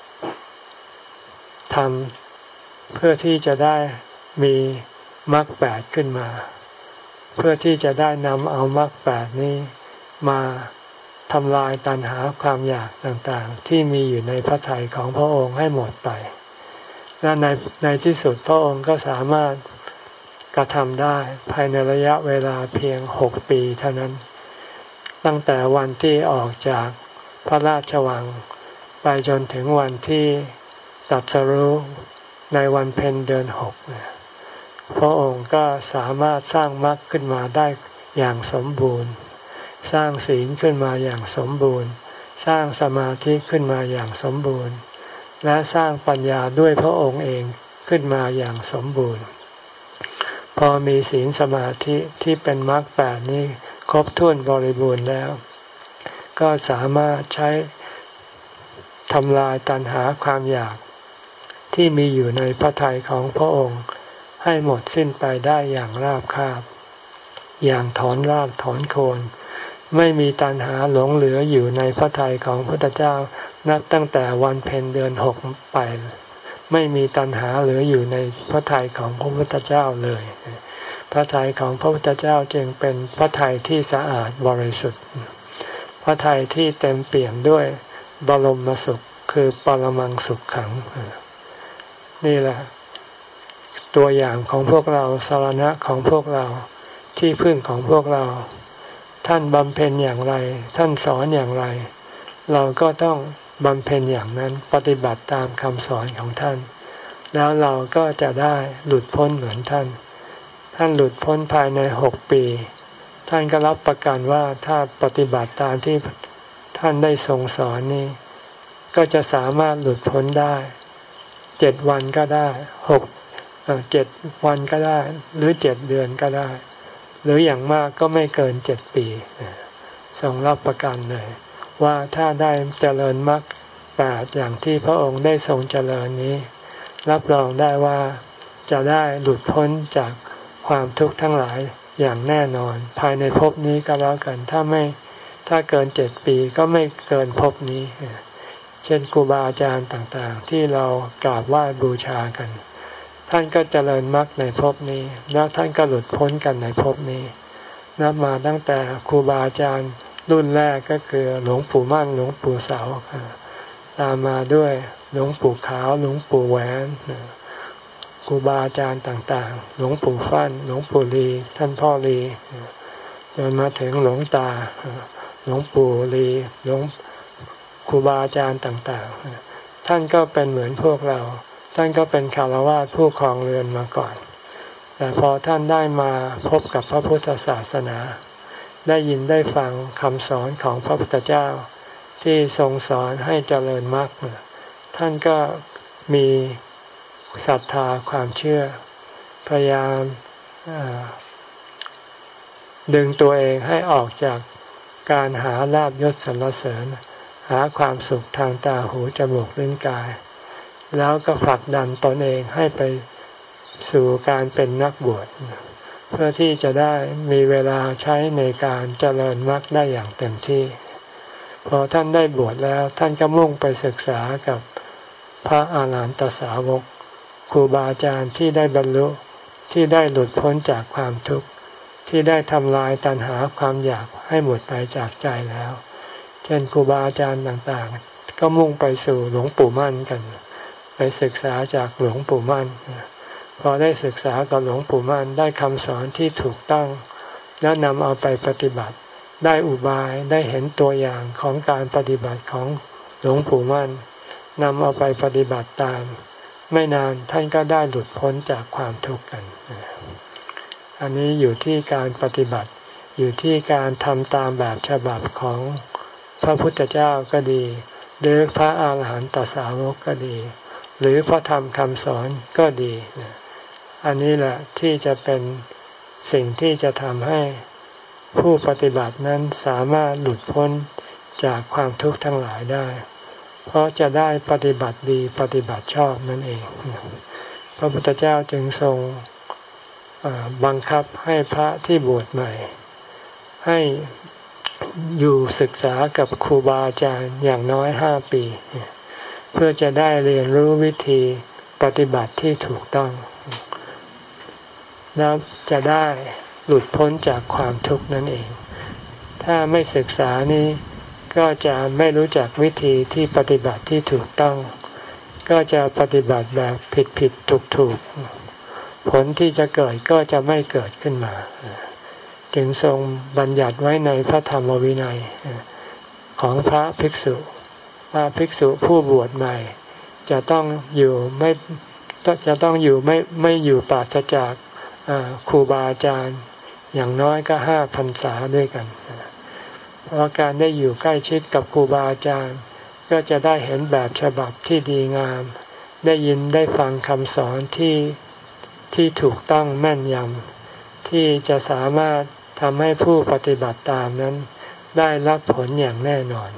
ธรรมเพื่อที่จะได้มีมรรคแปดขึ้นมาเพื่อที่จะได้นำเอามรรคแปดนี้มาทำลายตัณหาความอยากต่างๆที่มีอยู่ในพระทัยของพระองค์ให้หมดไปและในในที่สุดพระองค์ก็สามารถกระทำได้ภายในระยะเวลาเพียงหกปีเท่านั้นตั้งแต่วันที่ออกจากพระราชวังไปจนถึงวันที่ตรัสรู้ในวันเพ็ญเดือนหกพระองค์ก็สามารถสร้างมรรคขึ้นมาได้อย่างสมบูรณ์สร้างศีลขึ้นมาอย่างสมบูรณ์สร้างสมาธิขึ้นมาอย่างสมบูรณ์และสร้างปัญญาด้วยพระองค์เองขึ้นมาอย่างสมบูรณ์พอมีศีลสมาธิที่เป็นมรรคแปดนี้ครบถ้วนบริบูรณ์แล้วก็สามารถใช้ทำลายตัณหาความอยากที่มีอยู่ในพระทัยของพระองค์ให้หมดสิ้นไปได้อย่างราบคาบอย่างถอนรากถอนโคนไม่มีตัณหาหลงเหลืออยู่ในพระทัยของพระพุทธเจ้านับตั้งแต่วันเพ็ญเดือนหกไปไม่มีตัณหาเหลืออยู่ในพระทัยของพระพุทธเจ้าเลยพระทัยของพระพุทธเจ้าจึงเป็นพระทัยที่สะอาดบริสุทธิ์พระทัยที่เต็มเปี่ยมด้วยบรมสุขคือปรมังสุขขังนี่แหละตัวอย่างของพวกเราสรณะของพวกเราที่พึ่งของพวกเราท่านบำเพ็ญอย่างไรท่านสอนอย่างไรเราก็ต้องบำเพ็ญอย่างนั้นปฏิบัติตามคำสอนของท่านแล้วเราก็จะได้หลุดพ้นเหมือนท่านท่านหลุดพ้นภายในหกปีท่านก็รับประกันว่าถ้าปฏิบัติตามที่ท่านได้ทรงสอนนี้ก็จะสามารถหลุดพ้นได้เจ็ดวันก็ได้หกเจ็ดวันก็ได้หรือเจ็ดเดือนก็ได้หรืออย่างมากก็ไม่เกินเจ็ดปีทรงรับประกันเลยว่าถ้าได้เจริญมรรคแปดอย่างที่พระองค์ได้ทรงเจริญนี้รับรองได้ว่าจะได้หลุดพ้นจากความทุกข์ทั้งหลายอย่างแน่นอนภายในภพนี้ก็แล้วกันถ้าไม่ถ้าเกินเจ็ดปีก็ไม่เกินภพนี้เช่นครูบาอาจารย์ต่างๆที่เรากราบไหว้บูชากันท่านก็เจริญมรรคในภพนี้แล้วท่านก็หลุดพ้นกันในภพนี้นับมาตั้งแต่ครูบาอาจารย์รุ่นแรกก็คือหลวงปู่มั่นหลวงปู่เสาตามมาด้วยหลวงปู่ขาวหลวงปู่แหวนครูบาอาจารย์ต่างๆหลวงปู่ฟั่นหลวงปู่ลีท่านพ่อลีจนมาถึงหลวงตาหลวงปู่ลีหลวงครูบาอาจารย์ต่างๆท่านก็เป็นเหมือนพวกเราท่านก็เป็นฆราวาสผู้ครองเรือนมาก่อนแต่พอท่านได้มาพบกับพระพุทธศาสนาได้ยินได้ฟังคำสอนของพระพุทธเจ้าที่ทรงสอนให้เจริญมรรคท่านก็มีศรัทธาความเชื่อพยายามดึงตัวเองให้ออกจากการหาลาภยศสรรเสริญหาความสุขทางตาหูจมูกลิ้นกายแล้วก็ผลักดันตนเองให้ไปสู่การเป็นนักบวชเพื่อที่จะได้มีเวลาใช้ในการเจริญมรรคได้อย่างเต็มที่พอท่านได้บวชแล้วท่านก็มุ่งไปศึกษากับพระอาหารหันตสาวกครูบาอาจารย์ที่ได้บรรลุที่ได้หลุดพ้นจากความทุกข์ที่ได้ทำลายตัณหาความอยากให้หมดไปจากใจแล้วเช่นครูบาอาจารย์ต่างๆก็มุ่งไปสู่หลวงปู่มั่นกันไปศึกษาจากหลวงปู่มั่นพอได้ศึกษากับหลวงปู่มั่นได้คำสอนที่ถูกต้องแล้วนำเอาไปปฏิบัติได้อุบายได้เห็นตัวอย่างของการปฏิบัติของหลวงปู่มั่นนำเอาไปปฏิบัติตามไม่นานท่านก็ได้หลุดพ้นจากความทุกข์กันอันนี้อยู่ที่การปฏิบัติอยู่ที่การทำตามแบบฉบับของพระพุทธเจ้าก็ดีหรือพระอาหารหันตสาวกก็ดีหรือพระธรรมคำสอนก็ดีอันนี้แหละที่จะเป็นสิ่งที่จะทำให้ผู้ปฏิบัตินั้นสามารถหลุดพ้นจากความทุกข์ทั้งหลายได้เพราะจะได้ปฏิบัติดีปฏิบัติชอบนั่นเองพระพุทธเจ้าจึงทรงบังคับให้พระที่บวชใหม่ให้อยู่ศึกษากับครูบาอาจารย์อย่างน้อยห้าปีเพื่อจะได้เรียนรู้วิธีปฏิบัติที่ถูกต้องแล้วจะได้หลุดพ้นจากความทุกข์นั่นเองถ้าไม่ศึกษานี้ก็จะไม่รู้จักวิธีที่ปฏิบัติที่ถูกต้องก็จะปฏิบัติแบบผิดผิดถูกถูกผลที่จะเกิดก็จะไม่เกิดขึ้นมาจึงทรงบัญญัติไว้ในพระธรรมวินัยของพระภิกษุว่าภิกษุผู้บวชใหม่จะต้องอยู่ไม่จะต้องอยู่ไม่ไม่อยู่ปราศจากครูบาอาจารย์อย่างน้อยก็ห้าพรรษาด้วยกันเพราะการได้อยู่ใกล้ชิดกับครูบาอาจารย์ก็จะได้เห็นแบบฉบับที่ดีงามได้ยินได้ฟังคำสอนที่ที่ถูกต้องแม่นยำที่จะสามารถทำให้ผู้ปฏิบัติตามนั้นได้รับผลอย่างแน่นอน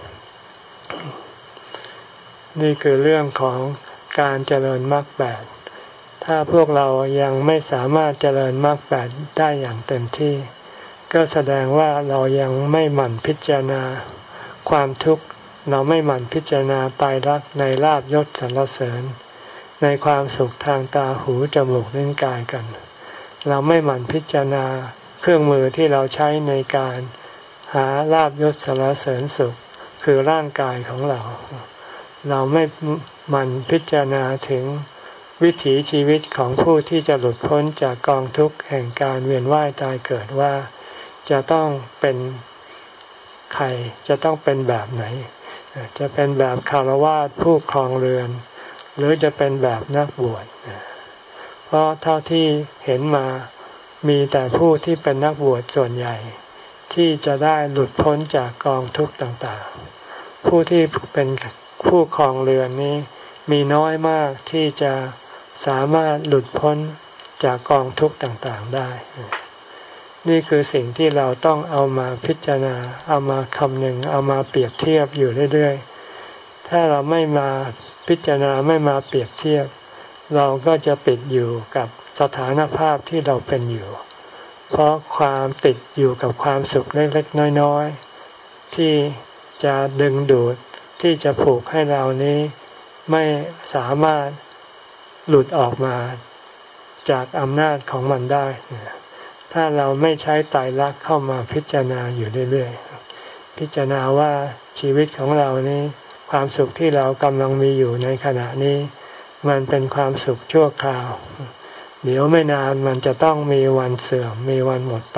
นี่คือเรื่องของการเจริญมรรคแปดถ้าพวกเรายังไม่สามารถเจริญมรรคแปดได้อย่างเต็มที่ก็แสดงว่าเรายังไม่หมั่นพิจารณาความทุกข์เราไม่หมั่นพิจารณาตายรักในลาภยศสรรเสริญในความสุขทางตาหูจมูกลิ้นกายกันเราไม่หมั่นพิจารณาเครื่องมือที่เราใช้ในการหาลาภยศสรรเสริญสุขคือร่างกายของเราเราไม่หมั่นพิจารณาถึงวิถีชีวิตของผู้ที่จะหลุดพ้นจากกองทุกข์แห่งการเวียนว่ายตายเกิดว่าจะต้องเป็นใครจะต้องเป็นแบบไหนจะเป็นแบบคฤหัสถ์ผู้ครองเรือนหรือจะเป็นแบบนักบวชเพราะเท่าที่เห็นมามีแต่ผู้ที่เป็นนักบวชส่วนใหญ่ที่จะได้หลุดพ้นจากกองทุกข์ต่างๆผู้ที่เป็นผู้ครองเรือนนี้มีน้อยมากที่จะสามารถหลุดพ้นจากกองทุกข์ต่างๆได้นี่คือสิ่งที่เราต้องเอามาพิจารณาเอามาคำนึงเอามาเปรียบเทียบอยู่เรื่อยๆถ้าเราไม่มาพิจารณาไม่มาเปรียบเทียบเราก็จะติดอยู่กับสถานภาพที่เราเป็นอยู่เพราะความติดอยู่กับความสุขเล็กๆน้อยๆที่จะดึงดูดที่จะผูกให้เรานี้ไม่สามารถหลุดออกมาจากอำนาจของมันได้ถ้าเราไม่ใช้ไตรลักษณ์เข้ามาพิจารณาอยู่เรื่อยๆพิจารณาว่าชีวิตของเรานี้ความสุขที่เรากำลังมีอยู่ในขณะนี้มันเป็นความสุขชั่วคราวเดี๋ยวไม่นานมันจะต้องมีวันเสื่อมมีวันหมดไป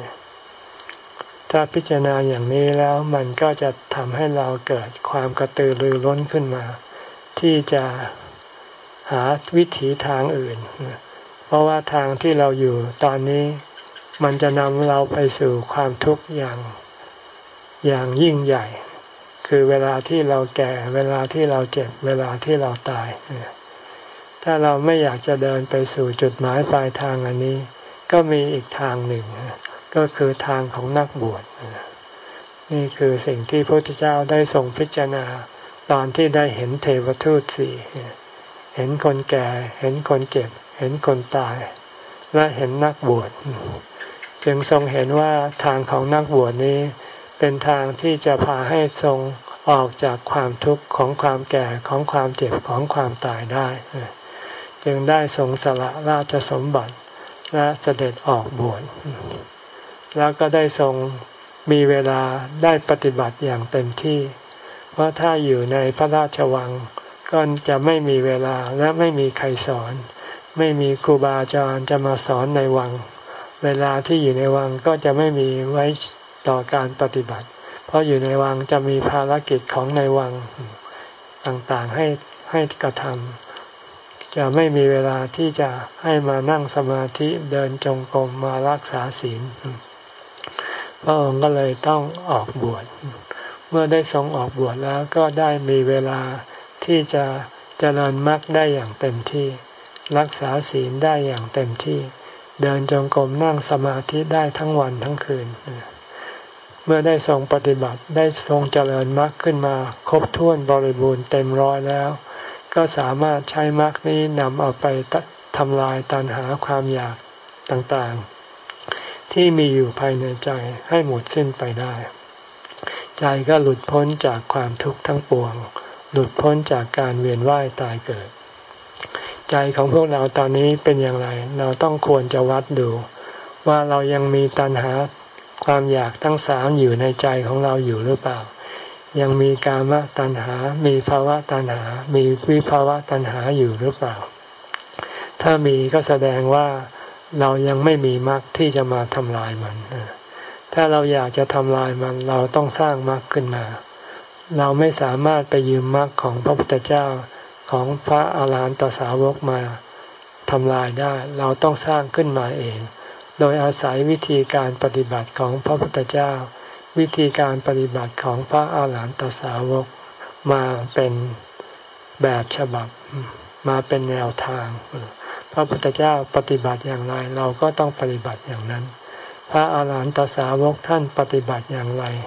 ถ้าพิจารณาอย่างนี้แล้วมันก็จะทำให้เราเกิดความกระตือรือร้นขึ้นมาที่จะหาวิถีทางอื่นเพราะว่าทางที่เราอยู่ตอนนี้มันจะนำเราไปสู่ความทุกข์อย่างอย่างยิ่งใหญ่คือเวลาที่เราแก่เวลาที่เราเจ็บเวลาที่เราตายถ้าเราไม่อยากจะเดินไปสู่จุดหมายปลายทางอันนี้ก็มีอีกทางหนึ่งก็คือทางของนักบวชนี่คือสิ่งที่พระพุทธเจ้าได้ทรงพิจารณาตอนที่ได้เห็นเทวทูตสี่เห็นคนแก่เห็นคนเจ็บเห็นคนตายและเห็นนักบวชจึงทรงเห็นว่าทางของนักบวชนี้เป็นทางที่จะพาให้ทรงออกจากความทุกข์ของความแก่ของความเจ็บของความตายได้จึงได้ทรงสละราชสมบัติและเสด็จออกบวชแล้วก็ได้ทรงมีเวลาได้ปฏิบัติอย่างเต็มที่เพราะถ้าอยู่ในพระราชวังก็จะไม่มีเวลาและไม่มีใครสอนไม่มีครูบาอาจารย์จะมาสอนในวังเวลาที่อยู่ในวังก็จะไม่มีไว้ต่อการปฏิบัติเพราะอยู่ในวังจะมีภารกิจของในวังต่างๆให้ให้กระทำจะไม่มีเวลาที่จะให้มานั่งสมาธิเดินจงกรมมารักษาศีลพระองค์ก็เลยต้องออกบวชเมื่อได้ทรงออกบวชแล้วก็ได้มีเวลาที่จะเจริญมรรคได้อย่างเต็มที่รักษาศีลได้อย่างเต็มที่เดินจงกรมนั่งสมาธิได้ทั้งวันทั้งคืนเมื่อได้ทรงปฏิบัติได้ทรงเจริญมรรคขึ้นมาครบถ้วนบริบูรณ์เต็มร้อยแล้วก็สามารถใช้มรรคนี้นำเอาไปทำลายตัณหาความอยากต่างๆที่มีอยู่ภายในใจให้หมดสิ้นไปได้ใจก็หลุดพ้นจากความทุกข์ทั้งปวงหลุดพ้นจากการเวียนว่ายตายเกิดใจของพวกเราตอนนี้เป็นอย่างไรเราต้องควรจะวัดดูว่าเรายังมีตัณหาความอยากทั้งสามอยู่ในใจของเราอยู่หรือเปล่ายังมีกามตัณหามีภาวะตัณหามีวิภาวะตัณหาอยู่หรือเปล่าถ้ามีก็แสดงว่าเรายังไม่มีมรรคที่จะมาทำลายมันถ้าเราอยากจะทำลายมันเราต้องสร้างมรรคขึ้นมาเราไม่สามารถไปยืมมรรคของพระพุทธเจ้าของพระอาหารหันตสาวกมาทำลายได้เราต้องสร้างขึ้นมาเองโดยอาศัยวิธีการปฏิบัติของพระพุทธเจ้าวิธีการปฏิบัติของพระอาหารหันตสาวกมาเป็นแบบฉบับมาเป็นแนวทางพระพุทธเจ้าปฏิบัติอย่างไรเราก็ต้องปฏิบัติอย่างนั้นพระอาหารหันตสาวกท่านปฏิบัติอย่างไร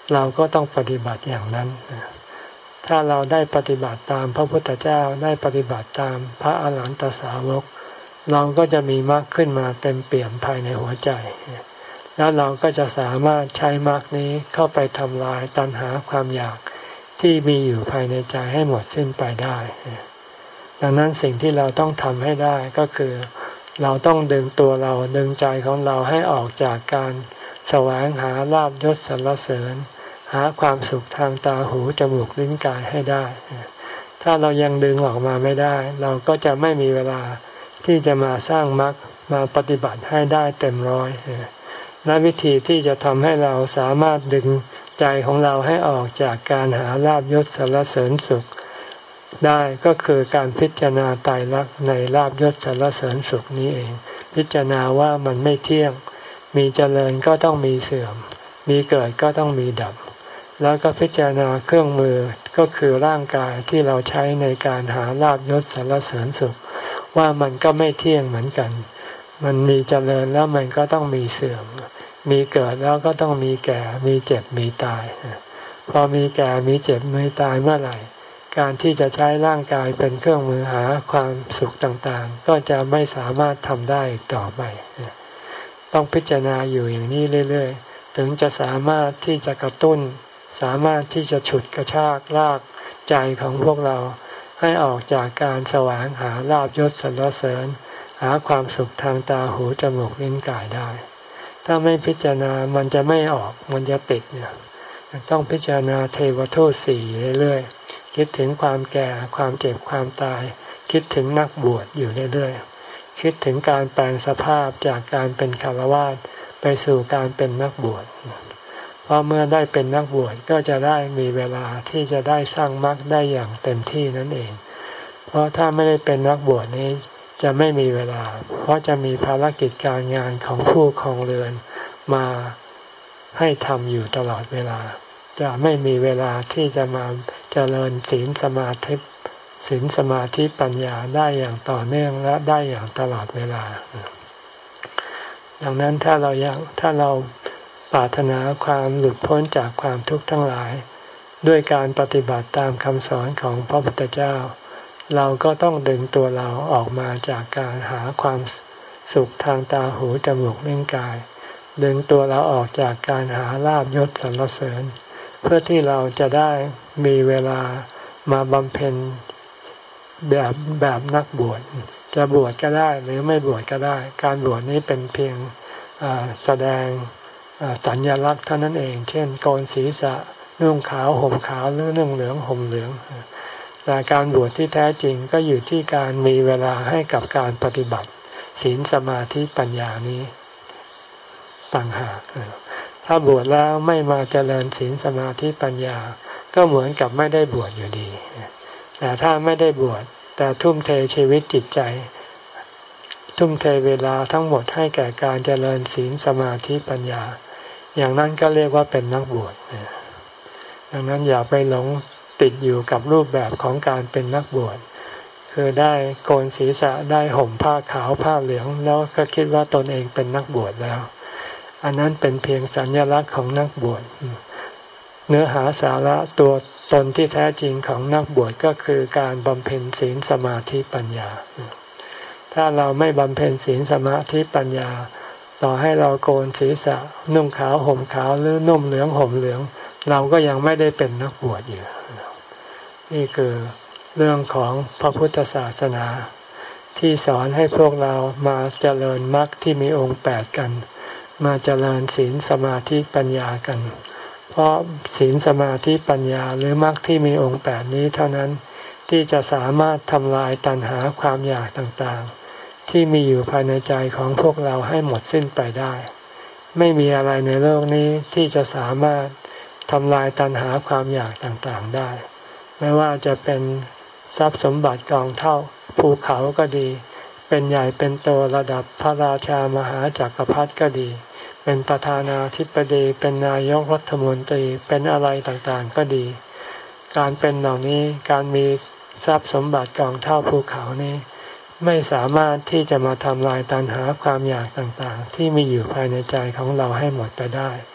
เราก็ต้องปฏิบัติอย่างนั้นถ้าเราได้ปฏิบัติตามพระพุทธเจ้าได้ปฏิบัติตามพระอรหันตสาวกเราก็จะมีมรรคขึ้นมาเต็มเปี่ยมภายในหัวใจแล้วเราก็จะสามารถใช้มรรคนี้เข้าไปทำลายตัณหาความอยากที่มีอยู่ภายในใจให้หมดสิ้นไปได้ดังนั้นสิ่งที่เราต้องทำให้ได้ก็คือเราต้องดึงตัวเราดึงใจของเราให้ออกจากการแสวงหาลาภยศสรรเสริญหาความสุขทางตาหูจมูกลิ้นกายให้ได้ถ้าเรายังดึงออกมาไม่ได้เราก็จะไม่มีเวลาที่จะมาสร้างมรรคมาปฏิบัติให้ได้เต็มร้อยและวิธีที่จะทำให้เราสามารถดึงใจของเราให้ออกจากการหาลาภยศสรรเสริญสุขได้ก็คือการพิจารณาไตรลักษณ์ในลาภยศสรรเสริญสุขนี้เองพิจารณาว่ามันไม่เที่ยงมีเจริญก็ต้องมีเสื่อมมีเกิดก็ต้องมีดับแล้วก็พิจารณาเครื่องมือก็คือร่างกายที่เราใช้ในการหาลาภยศสรรเสริญสุขว่ามันก็ไม่เที่ยงเหมือนกันมันมีเจริญแล้วมันก็ต้องมีเสื่อมมีเกิดแล้วก็ต้องมีแก่มีเจ็บมีตายพอมีแก่มีเจ็บมีตายเมื่อไหร่การที่จะใช้ร่างกายเป็นเครื่องมือหาความสุขต่างๆก็จะไม่สามารถทำได้อีกต่อไปต้องพิจารณาอยู่อย่างนี้เรื่อยๆถึงจะสามารถที่จะกระตุ้นสามารถที่จะฉุดกระชากลากใจของพวกเราให้ออกจากการแสวงหาลาภยศสรรเสริญหาความสุขทางตาหูจมูกลิ้นกายได้ถ้าไม่พิจารณามันจะไม่ออกมันจะติดเนี่ยต้องพิจารณาเทวทูตสี่เรื่อยๆคิดถึงความแก่ความเจ็บความตายคิดถึงนักบวชอยู่เรื่อยๆคิดถึงการแปลงสภาพจากการเป็นฆราวาสไปสู่การเป็นนักบวชเพราะเมื่อได้เป็นนักบวชก็จะได้มีเวลาที่จะได้สร้างมรรคได้อย่างเต็มที่นั่นเองเพราะถ้าไม่ได้เป็นนักบวชนี้จะไม่มีเวลาเพราะจะมีภารกิจการงานของผู้ครองเรือนมาให้ทำอยู่ตลอดเวลาจะไม่มีเวลาที่จะมาเจริญศีลสมาธิศีลสมาธิปัญญาได้อย่างต่อเนื่องและได้อย่างตลอดเวลาดังนั้นถ้าเราอยากถ้าเราปรารถนาความหลุดพ้นจากความทุกข์ทั้งหลายด้วยการปฏิบัติตามคำสอนของพระพุทธเจ้าเราก็ต้องดึงตัวเราออกมาจากการหาความสุขทางตาหูจมูกลิ้นกายดึงตัวเราออกจากการหาลาภยศสรรเสริญเพื่อที่เราจะได้มีเวลามาบำเพ็ญแบบแบบนักบวชจะบวชก็ได้หรือไม่บวชก็ได้การบวชนี้เป็นเพียงแสดงสัญลักษณ์เท่านั้นเองเช่นโกนศีรษะนุ่งขาวห่มขาวหรือนุ่งเหลืองห่มเหลืองแต่การบวชที่แท้จริงก็อยู่ที่การมีเวลาให้กับการปฏิบัติศีลสมาธิปัญญานี้ต่างหากถ้าบวชแล้วไม่มาเจริญศีลสมาธิปัญญาก็เหมือนกับไม่ได้บวชอยู่ดีแต่ถ้าไม่ได้บวชแต่ทุ่มเทชีวิตจิตใจทุ่มเทเวลาทั้งหมดให้แก่การเจริญศีลสมาธิปัญญาอย่างนั้นก็เรียกว่าเป็นนักบวชดังนั้นอย่าไปหลงติดอยู่กับรูปแบบของการเป็นนักบวชคือได้โกนศีรษะได้ห่มผ้าขาวผ้าเหลืองแล้วก็คิดว่าตนเองเป็นนักบวชแล้วอันนั้นเป็นเพียงสัญลักษณ์ของนักบวชเนื้อหาสาระตัวตนที่แท้จริงของนักบวชก็คือการบำเพ็ญศีลสมาธิปัญญาถ้าเราไม่บำเพ็ญศีลสมาธิปัญญาต่อให้เราโกนศีรษะนุ่งขาวห่มขาวหรือนุ่มเหลืองห่มเหลืองเราก็ยังไม่ได้เป็นนักบวชอยู่นี่คือเรื่องของพระพุทธศาสนาที่สอนให้พวกเรามาเจริญมรรคที่มีองค์แปดกันมาเจริญศีลสมาธิปัญญากันเพราะศีลสมาธิปัญญาหรือมรรคที่มีองค์แปดนี้เท่านั้นที่จะสามารถทำลายตัณหาความอยากต่างๆที่มีอยู่ภายในใจของพวกเราให้หมดสิ้นไปได้ไม่มีอะไรในโลกนี้ที่จะสามารถทำลายตัณหาความอยากต่างๆได้ไม่ว่าจะเป็นทรัพย์สมบัติกองเท่าภูเขาก็ดีเป็นใหญ่เป็นโตระดับพระราชามหาจักรพรรดิก็ดีเป็นประธานาธิบดีเป็นนายกรัฐมนตรีเป็นอะไรต่างๆก็ดีการเป็นเหล่านี้การมีทรัพย์สมบัติกองเท่าภูเขานี้ไม่สามารถที่จะมาทำลายตัณหาความอยากต่างๆที่มีอยู่ภายในใจของเราให้หมดไปได้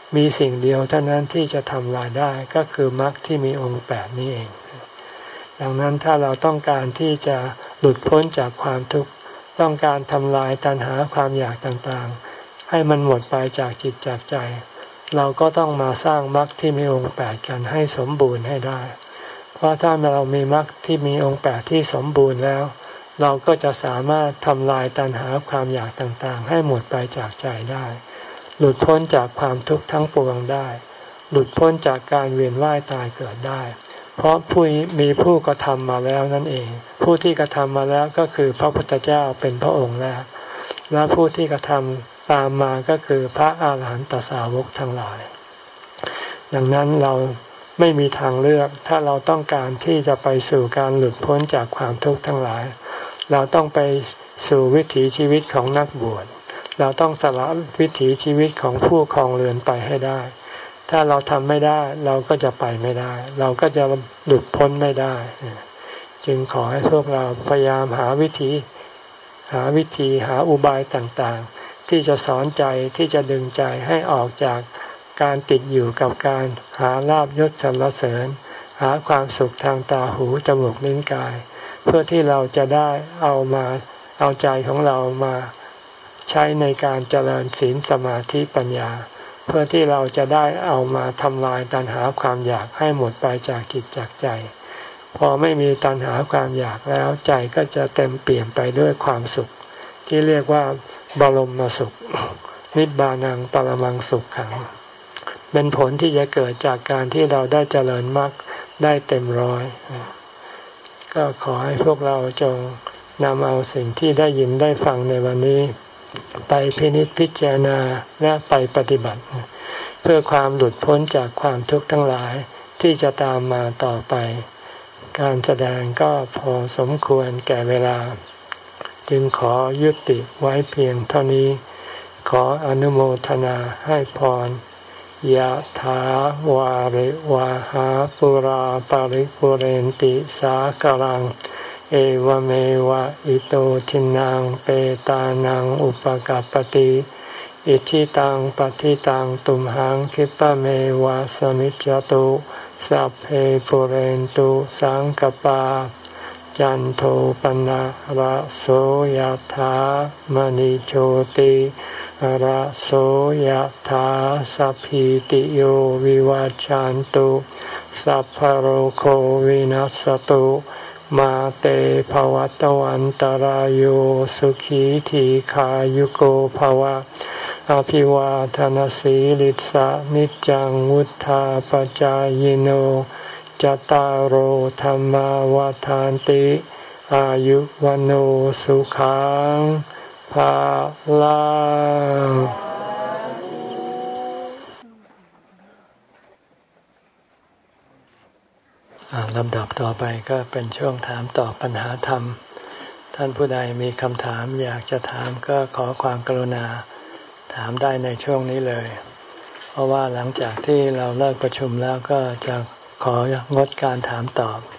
มีสิ่งเดียวเท่านั้นที่จะทำลายได้ก็คือมรรคที่มีองค์แปดนี้เองดังนั้นถ้าเราต้องการที่จะหลุดพ้นจากความทุกข์ต้องการทำลายตัณหาความอยากต่างๆให้มันหมดไปจากจิตจากใจเราก็ต้องมาสร้างมรรคที่มีองค์แปดกันให้สมบูรณ์ให้ได้เพราะถ้าเรามีมรรคที่มีองค์แปดที่สมบูรณ์แล้วเราก็จะสามารถทำลายตัณหาความอยากต่างๆให้หมดไปจากใจได้หลุดพ้นจากความทุกข์ทั้งปวงได้หลุดพ้นจากการเวียนว่ายตายเกิดได้เพราะผู้มีผู้กระทำมาแล้วนั่นเองผู้ที่กระทำมาแล้วก็คือพระพุทธเจ้าเป็นพระองค์แรกและผู้ที่กระทำตามมาก็คือพระอาหารหันตสาวกทั้งหลายดังนั้นเราไม่มีทางเลือกถ้าเราต้องการที่จะไปสู่การหลุดพ้นจากความทุกข์ทั้งหลายเราต้องไปสู่วิถีชีวิตของนักบวชเราต้องสละวิถีชีวิตของผู้ครองเรือนไปให้ได้ถ้าเราทำไม่ได้เราก็จะไปไม่ได้เราก็จะหลุดพ้นไม่ได้จึงขอให้พวกเราพยายามหาวิธีหาวิธีหาอุบายต่างๆที่จะสอนใจที่จะดึงใจให้ออกจากการติดอยู่กับการหาลาภยศสรรเสริญหาความสุขทางตาหูจมูกลิ้นกายเพื่อที่เราจะได้เอามาเอาใจของเรามาใช้ในการเจริญศีลสมาธิปัญญาเพื่อที่เราจะได้เอามาทำลายตัณหาความอยากให้หมดไปจากจิตจากใจพอไม่มีตัณหาความอยากแล้วใจก็จะเต็มเปี่ยมไปด้วยความสุขที่เรียกว่าบรมสุขนิบานังปรมังสุขขังเป็นผลที่จะเกิดจากการที่เราได้เจริญมรรคได้เต็มร้อยก็ขอให้พวกเราจงนำเอาสิ่งที่ได้ยินได้ฟังในวันนี้ไปพินิจพิจารณาและไปปฏิบัติเพื่อความหลุดพ้นจากความทุกข์ทั้งหลายที่จะตามมาต่อไปการแสดงก็พอสมควรแก่เวลาจึงขอยุติไว้เพียงเท่านี้ขออนุโมทนาให้พรยะถาวาริวาหาปุราปาริปุเรนติสากลังเอวเมวะอิโตทินังเปตานังอุปกัปปติอิทิตังปฏิตังตุมหังคิปะเมวะสมิจจตุสัพเพปุเรนตุสังกปาจันโทปนะระโสยถามณิโชติระโสยถาสัพพิติโยวิวัจจันตุสัพพโรโควินัสตุมาเตภวัตวันตารโยสุขีทีขายุโกภวะอภิวาทนาสีลิสะนิจังวุธาปจายโนจตารโหธรรมวาทานติอายุวันโอสุขังภาลังลำดับต่อไปก็เป็นช่วงถามตอบปัญหาธรรมท่านผู้ใดมีคำถามอยากจะถามก็ขอความกรุณาถามได้ในช่วงนี้เลยเพราะว่าหลังจากที่เราเลิกประชุมแล้วก็จะของดการถามตอบ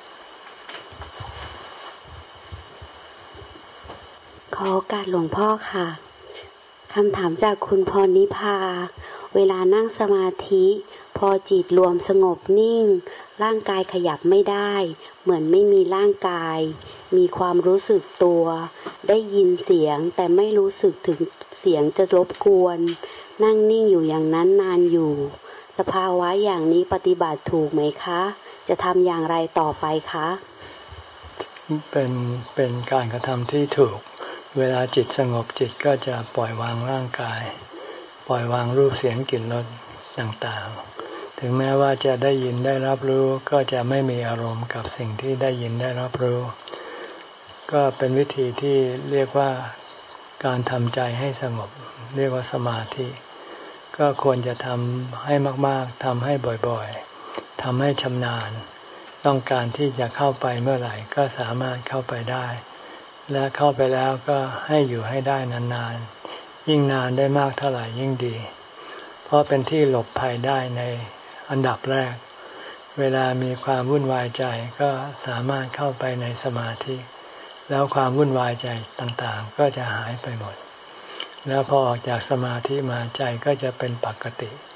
ขอโอกาสหลวงพ่อค่ะคำถามจากคุณพรนิพาเวลานั่งสมาธิพอจิตรวมสงบนิ่งร่างกายขยับไม่ได้เหมือนไม่มีร่างกายมีความรู้สึกตัวได้ยินเสียงแต่ไม่รู้สึกถึงเสียงจะรบกวนนั่งนิ่งอยู่อย่างนั้นนานอยู่สภาวะอย่างนี้ปฏิบัติถูกไหมคะจะทำอย่างไรต่อไปคะเป็นเป็นการกระทำที่ถูกเวลาจิตสงบจิตก็จะปล่อยวางร่างกายปล่อยวางรูปเสียงกลิ่นรสต่างๆถึงแม้ว่าจะได้ยินได้รับรู้ก็จะไม่มีอารมณ์กับสิ่งที่ได้ยินได้รับรู้ก็เป็นวิธีที่เรียกว่าการทำใจให้สงบเรียกว่าสมาธิก็ควรจะทำให้มากๆทำให้บ่อยๆทำให้ชำนาญต้องการที่จะเข้าไปเมื่อไหร่ก็สามารถเข้าไปได้และเข้าไปแล้วก็ให้อยู่ให้ได้นานๆยิ่งนานได้มากเท่าไหร่ยิ่งดีเพราะเป็นที่หลบภัยได้ในอันดับแรกเวลามีความวุ่นวายใจก็สามารถเข้าไปในสมาธิแล้วความวุ่นวายใจต่างๆก็จะหายไปหมดแล้วพอออกจากสมาธิมาใจก็จะเป็นปกติใจ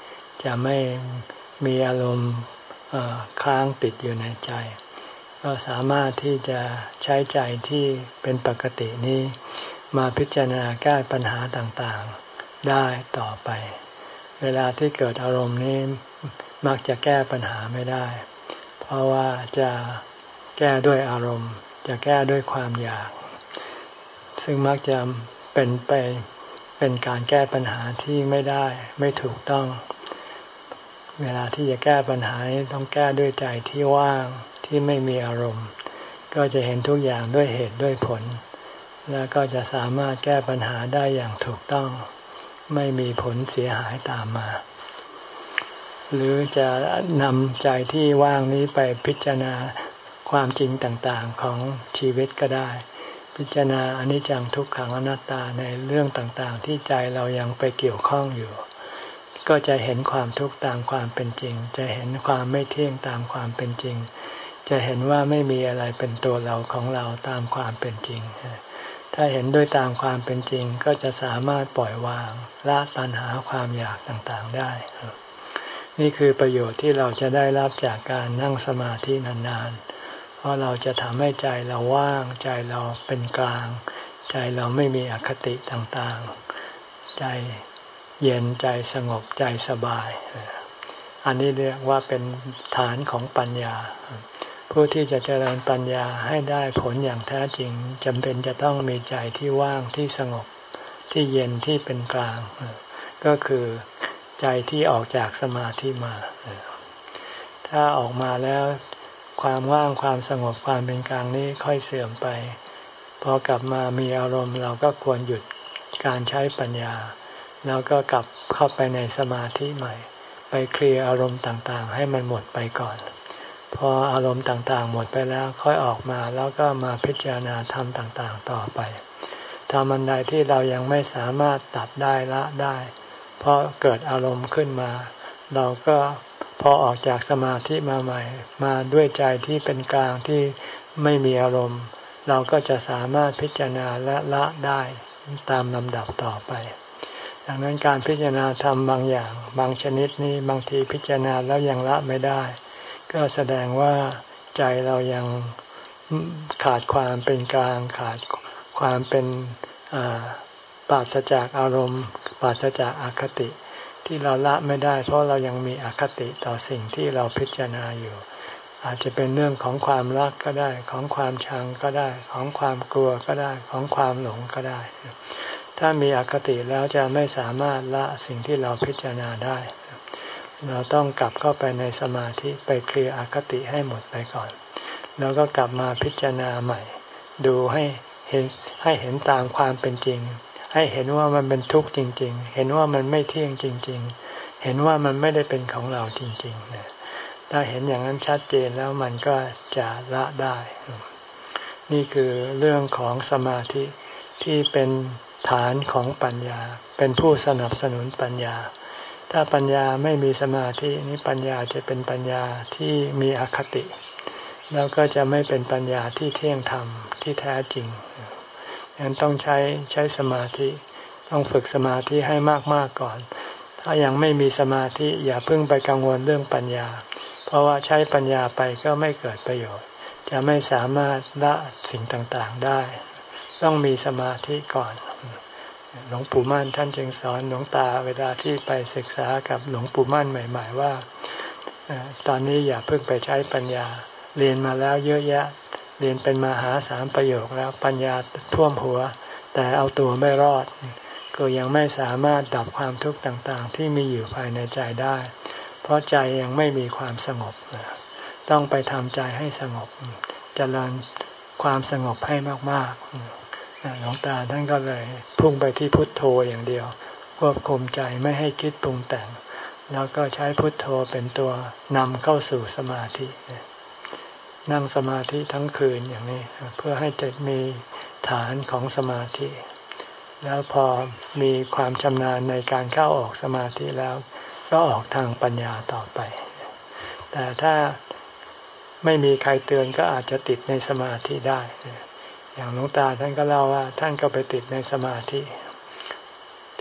จะไม่มีอารมณ์ค้างติดอยู่ในใจก็สามารถที่จะใช้ใจที่เป็นปกตินี้มาพิจารณาแก้ปัญหาต่างๆได้ต่อไปเวลาที่เกิดอารมณ์นี้มักจะแก้ปัญหาไม่ได้เพราะว่าจะแก้ด้วยอารมณ์จะแก้ด้วยความอยากซึ่งมักจะเป็นไปเป็นการแก้ปัญหาที่ไม่ได้ไม่ถูกต้องเวลาที่จะแก้ปัญหาต้องแก้ด้วยใจที่ว่างที่ไม่มีอารมณ์ก็จะเห็นทุกอย่างด้วยเหตุด้วยผลแล้วก็จะสามารถแก้ปัญหาได้อย่างถูกต้องไม่มีผลเสียหายตามมาหรือจะนำใจที่ว่างนี้ไปพิจารณาความจริงต่างๆของชีวิตก็ได้พิจารณาอนิจจังทุกขังอนัตตาในเรื่องต่างๆที่ใจเรายังไปเกี่ยวข้องอยู่ก็จะเห็นความทุกข์ตามความเป็นจริงจะเห็นความไม่เที่ยงตามความเป็นจริงจะเห็นว่าไม่มีอะไรเป็นตัวเราของเราตามความเป็นจริงถ้าเห็นด้วยตามความเป็นจริงก็จะสามารถปล่อยวางละตัณหาความอยากต่างๆได้นี่คือประโยชน์ที่เราจะได้รับจากการนั่งสมาธินานๆเพราะเราจะทำให้ใจเราว่างใจเราเป็นกลางใจเราไม่มีอคติต่างๆใจเย็นใจสงบใจสบายอันนี้เรียกว่าเป็นฐานของปัญญาผู้ที่จะเจริญปัญญาให้ได้ผลอย่างแท้จริงจำเป็นจะต้องมีใจที่ว่างที่สงบที่เย็นที่เป็นกลางก็คือใจที่ออกจากสมาธิมาถ้าออกมาแล้วความว่างความสงบความเป็นกลางนี้ค่อยเสื่อมไปพอกลับมามีอารมณ์เราก็ควรหยุดการใช้ปัญญาแล้วก็กลับเข้าไปในสมาธิใหม่ไปเคลียร์อารมณ์ต่างๆให้มันหมดไปก่อนพออารมณ์ต่างๆหมดไปแล้วค่อยออกมาแล้วก็มาพิจารณาธรรมต่างๆต่อไปธรรมอันใดที่เรายังไม่สามารถตัดได้ละได้เพราะเกิดอารมณ์ขึ้นมาเราก็พอออกจากสมาธิมาใหม่มาด้วยใจที่เป็นกลางที่ไม่มีอารมณ์เราก็จะสามารถพิจารณาและละได้ตามลำดับต่อไปดังนั้นการพิจารณาธรรมบางอย่างบางชนิดนี้บางทีพิจารณาแล้วยังละไม่ได้ก็แสดงว่าใจเรายังขาดความเป็นกลางขาดความเป็นปราศจากอารมณ์ปราศจากอคติที่เราละไม่ได้เพราะเรายังมีอคติต่อสิ่งที่เราพิจารณาอยู่อาจจะเป็นเรื่องของความรักก็ได้ของความชังก็ได้ของความกลัวก็ได้ของความหลงก็ได้ถ้ามีอคติแล้วจะไม่สามารถละสิ่งที่เราพิจารณาได้เราต้องกลับเข้าไปในสมาธิไปเคลียร์อคติให้หมดไปก่อนแล้วก็กลับมาพิจารณาใหม่ดูให้เห็นให้เห็นตามความเป็นจริงให้เห็นว่ามันเป็นทุกข์จริงๆเห็นว่ามันไม่เที่ยงจริงๆเห็นว่ามันไม่ได้เป็นของเราจริงๆนะถ้าเห็นอย่างนั้นชัดเจนแล้วมันก็จะละได้นี่คือเรื่องของสมาธิที่เป็นฐานของปัญญาเป็นผู้สนับสนุนปัญญาถ้าปัญญาไม่มีสมาธินี้ปัญญาจะเป็นปัญญาที่มีอคติแล้วก็จะไม่เป็นปัญญาที่เที่ยงธรรมที่แท้จริงฉะนั้นต้องใช้ใช้สมาธิต้องฝึกสมาธิให้มากๆก่อนถ้ายังไม่มีสมาธิอย่าเพิ่งไปกังวลเรื่องปัญญาเพราะว่าใช้ปัญญาไปก็ไม่เกิดประโยชน์จะไม่สามารถละสิ่งต่างๆได้ต้องมีสมาธิก่อนหลวงปู่มั่นท่านจึงสอนหลวงตาเวลาที่ไปศึกษากับหลวงปู่มั่นใหม่ๆว่าตอนนี้อย่าเพิ่งไปใช้ปัญญาเรียนมาแล้วเยอะแยะเรียนเป็นมหาสามประโยคแล้วปัญญาท่วมหัวแต่เอาตัวไม่รอดก็ยังไม่สามารถดับความทุกข์ต่างๆที่มีอยู่ภายในใจได้เพราะใจยังไม่มีความสงบต้องไปทำใจให้สงบเจริญความสงบให้มากๆหลวงตาท่านก็เลยพุ่งไปที่พุทโธอย่างเดียวควบคุมใจไม่ให้คิดปรุงแต่งแล้วก็ใช้พุทโธเป็นตัวนำเข้าสู่สมาธินั่งสมาธิทั้งคืนอย่างนี้เพื่อให้จิตมีฐานของสมาธิแล้วพอมีความชำนาญในการเข้าออกสมาธิแล้วก็ออกทางปัญญาต่อไปแต่ถ้าไม่มีใครเตือนก็อาจจะติดในสมาธิได้อย่างหลวงตาท่านก็เล่าว่าท่านก็ไปติดในสมาธิติด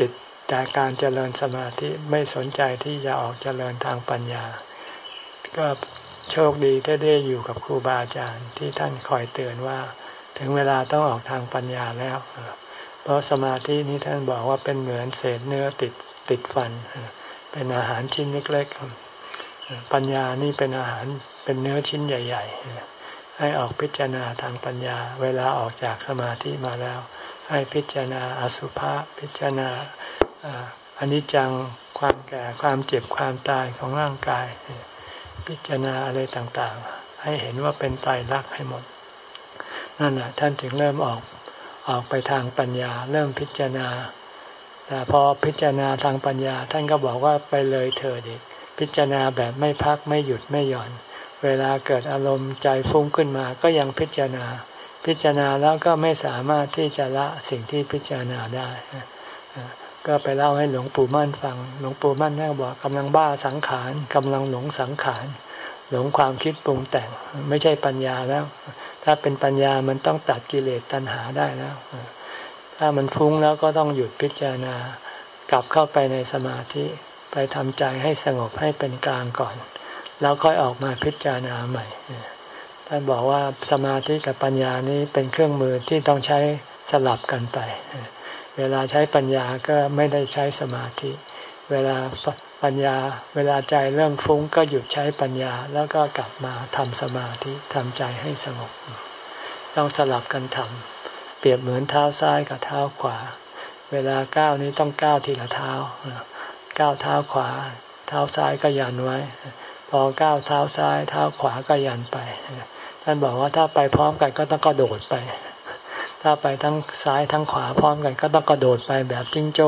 แต่การเจริญสมาธิไม่สนใจที่จะออกเจริญทางปัญญาก็โชคดีที่ได้อยู่กับครูบาอาจารย์ที่ท่านคอยเตือนว่าถึงเวลาต้องออกทางปัญญาแล้วเพราะสมาธินี้ท่านบอกว่าเป็นเหมือนเศษเนื้อติดติดฟันเป็นอาหารชิ้นเล็กๆปัญญานี่เป็นอาหารเป็นเนื้อชิ้นใหญ่ๆให้ออกพิจารณาทางปัญญาเวลาออกจากสมาธิมาแล้วให้พิจารณาอสุภะพิจารณาอนิจจังความแก่ความเจ็บความตายของร่างกายพิจารณาอะไรต่างๆให้เห็นว่าเป็นไตรลักษณ์ให้หมดนั่นแหละท่านถึงเริ่มออกออกไปทางปัญญาเริ่มพิจารณาแต่พอพิจารณาทางปัญญาท่านก็บอกว่าไปเลยเถิดอีกพิจารณาแบบไม่พักไม่หยุดไม่หย่อนเวลาเกิดอารมณ์ใจฟุ้งขึ้นมาก็ยังพิจารณาพิจารณาแล้วก็ไม่สามารถที่จะละสิ่งที่พิจารณาได้ก็ไปเล่าให้หลวงปู่มั่นฟังหลวงปู่มั่นท่านบอกกำลังบ้าสังขารกำลังหลงสังขารหลงความคิดปรุงแต่งไม่ใช่ปัญญาแล้วถ้าเป็นปัญญามันต้องตัดกิเลสตัณหาได้แล้วถ้ามันฟุ้งแล้วก็ต้องหยุดพิจารณากลับเข้าไปในสมาธิไปทำใจให้สงบให้เป็นกลางก่อนแล้วค่อยออกมาพิจารณาใหม่ท่านบอกว่าสมาธิกับปัญญานี้เป็นเครื่องมือที่ต้องใช้สลับกันไปเวลาใช้ปัญญาก็ไม่ได้ใช้สมาธิเวลาปัญญาเวลาใจเริ่มฟุ้งก็หยุดใช้ปัญญาแล้วก็กลับมาทำสมาธิทำใจให้สงบต้องสลับกันทำเปรียบเหมือนเท้าซ้ายกับเท้าขวาเวลาก้าวนี้ต้องก้าวทีละเท้าก้าวเท้าขวาเท้าซ้ายก็ยันไว้พอก้าวเท้าซ้ายเท้าขวาก็ยันไปท่านบอกว่าถ้าไปพร้อมกันก็ต้องกระโดดไปถ้าไปทั้งซ้ายทั้งขวาพร้อมกันก็ต้องกระโดดไปแบบจิ้งโจ้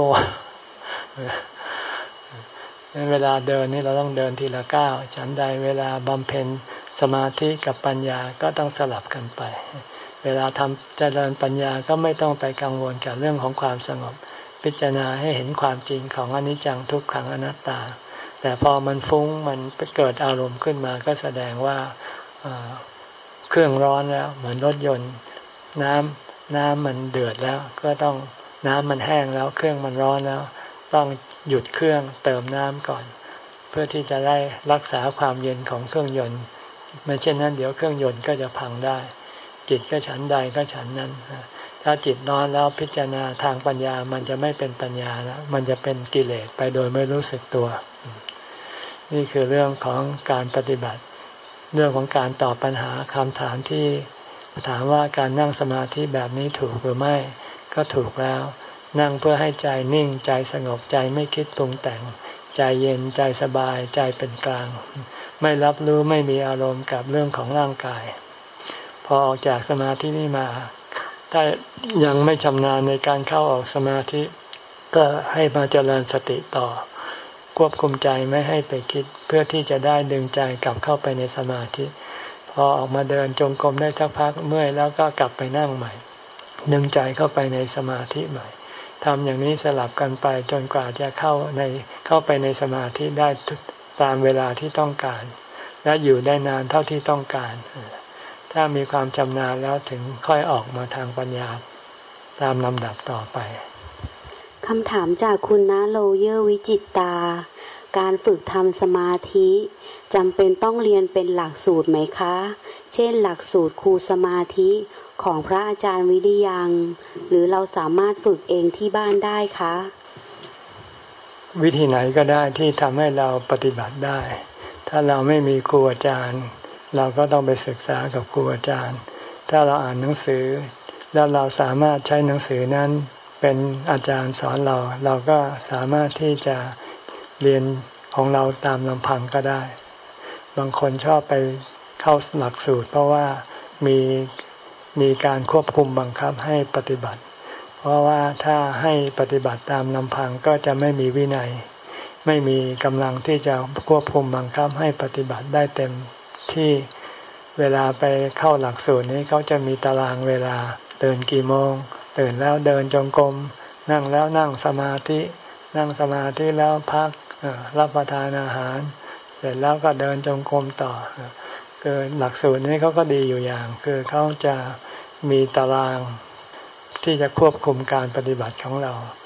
เวลาเดินนี่เราต้องเดินทีละก้าวฉันใดเวลาบำเพ็ญสมาธิกับปัญญาก็ต้องสลับกันไปเวลาทำเจริญปัญญาก็ไม่ต้องไปกังวลกับเรื่องของความสงบพิจารณาให้เห็นความจริงของอนิจจังทุกขังอนัตตาแต่พอมันฟุ้งมันเกิดอารมณ์ขึ้นมาก็แสดงว่าเครื่องร้อนแล้วเหมือนรถยนต์น้ำน้ำมันเดือดแล้วก็ต้องน้ำมันแห้งแล้วเครื่องมันร้อนแล้วต้องหยุดเครื่องเติมน้ำก่อนเพื่อที่จะได้รักษาความเย็นของเครื่องยนต์ไม่เช่นนั้นเดี๋ยวเครื่องยนต์ก็จะพังได้จิตก็ฉันใดก็ฉันนั้นถ้าจิตร้อนแล้วพิจารณาทางปัญญามันจะไม่เป็นปัญญาแล้วมันจะเป็นกิเลสไปโดยไม่รู้สึกตัวนี่คือเรื่องของการปฏิบัติเรื่องของการตอบปัญหาคำถามที่ถามว่าการนั่งสมาธิแบบนี้ถูกหรือไม่ก็ถูกแล้วนั่งเพื่อให้ใจนิ่งใจสงบใจไม่คิดปรุงแต่งใจเย็นใจสบายใจเป็นกลางไม่รับรู้ไม่มีอารมณ์กับเรื่องของร่างกายพอออกจากสมาธินี่มาถ้ายังไม่ชำนาญในการเข้าออกสมาธิก็ให้มาเจริญสติต่อควบคุมใจไม่ให้ไปคิดเพื่อที่จะได้ดึงใจกลับเข้าไปในสมาธิพอออกมาเดินจงกรมได้สักพักเมื่อยแล้วก็กลับไปนั่งใหม่ดึงใจเข้าไปในสมาธิใหม่ทำอย่างนี้สลับกันไปจนกว่าจะเข้าในเข้าไปในสมาธิได้ตามเวลาที่ต้องการและอยู่ได้นานเท่าที่ต้องการถ้ามีความชำนาญแล้วถึงค่อยออกมาทางปัญญาตามลำดับต่อไปคำถามจากคุณณโลเยอร์วิจิตตาการฝึกทำสมาธิจำเป็นต้องเรียนเป็นหลักสูตรไหมคะเช่นหลักสูตรครูสมาธิของพระอาจารย์วิริยังหรือเราสามารถฝึกเองที่บ้านได้คะวิธีไหนก็ได้ที่ทำให้เราปฏิบัติได้ถ้าเราไม่มีครูอาจารย์เราก็ต้องไปศึกษากับครูอาจารย์ถ้าเราอ่านหนังสือแล้วเราสามารถใช้หนังสือนั้นเป็นอาจารย์สอนเราเราก็สามารถที่จะเรียนของเราตามลำพังก็ได้บางคนชอบไปเข้าหลักสูตรเพราะว่ามีมีการควบคุมบังคับให้ปฏิบัติเพราะว่าถ้าให้ปฏิบัติตามลำพังก็จะไม่มีวินัยไม่มีกำลังที่จะควบคุมบังคับให้ปฏิบัติได้เต็มที่เวลาไปเข้าหลักสูตรนี้เขาจะมีตารางเวลาตื่นกี่โมงตื่นแล้วเดินจงกรมนั่งแล้วนั่งสมาธินั่งสมาธิแล้วพักรับประทานอาหารเสร็จแล้วก็เดินจงกรมต่อคือหลักสูตรนี้เขาก็ดีอยู่อย่างคือเขาจะมีตารางที่จะควบคุมการปฏิบัติของเรา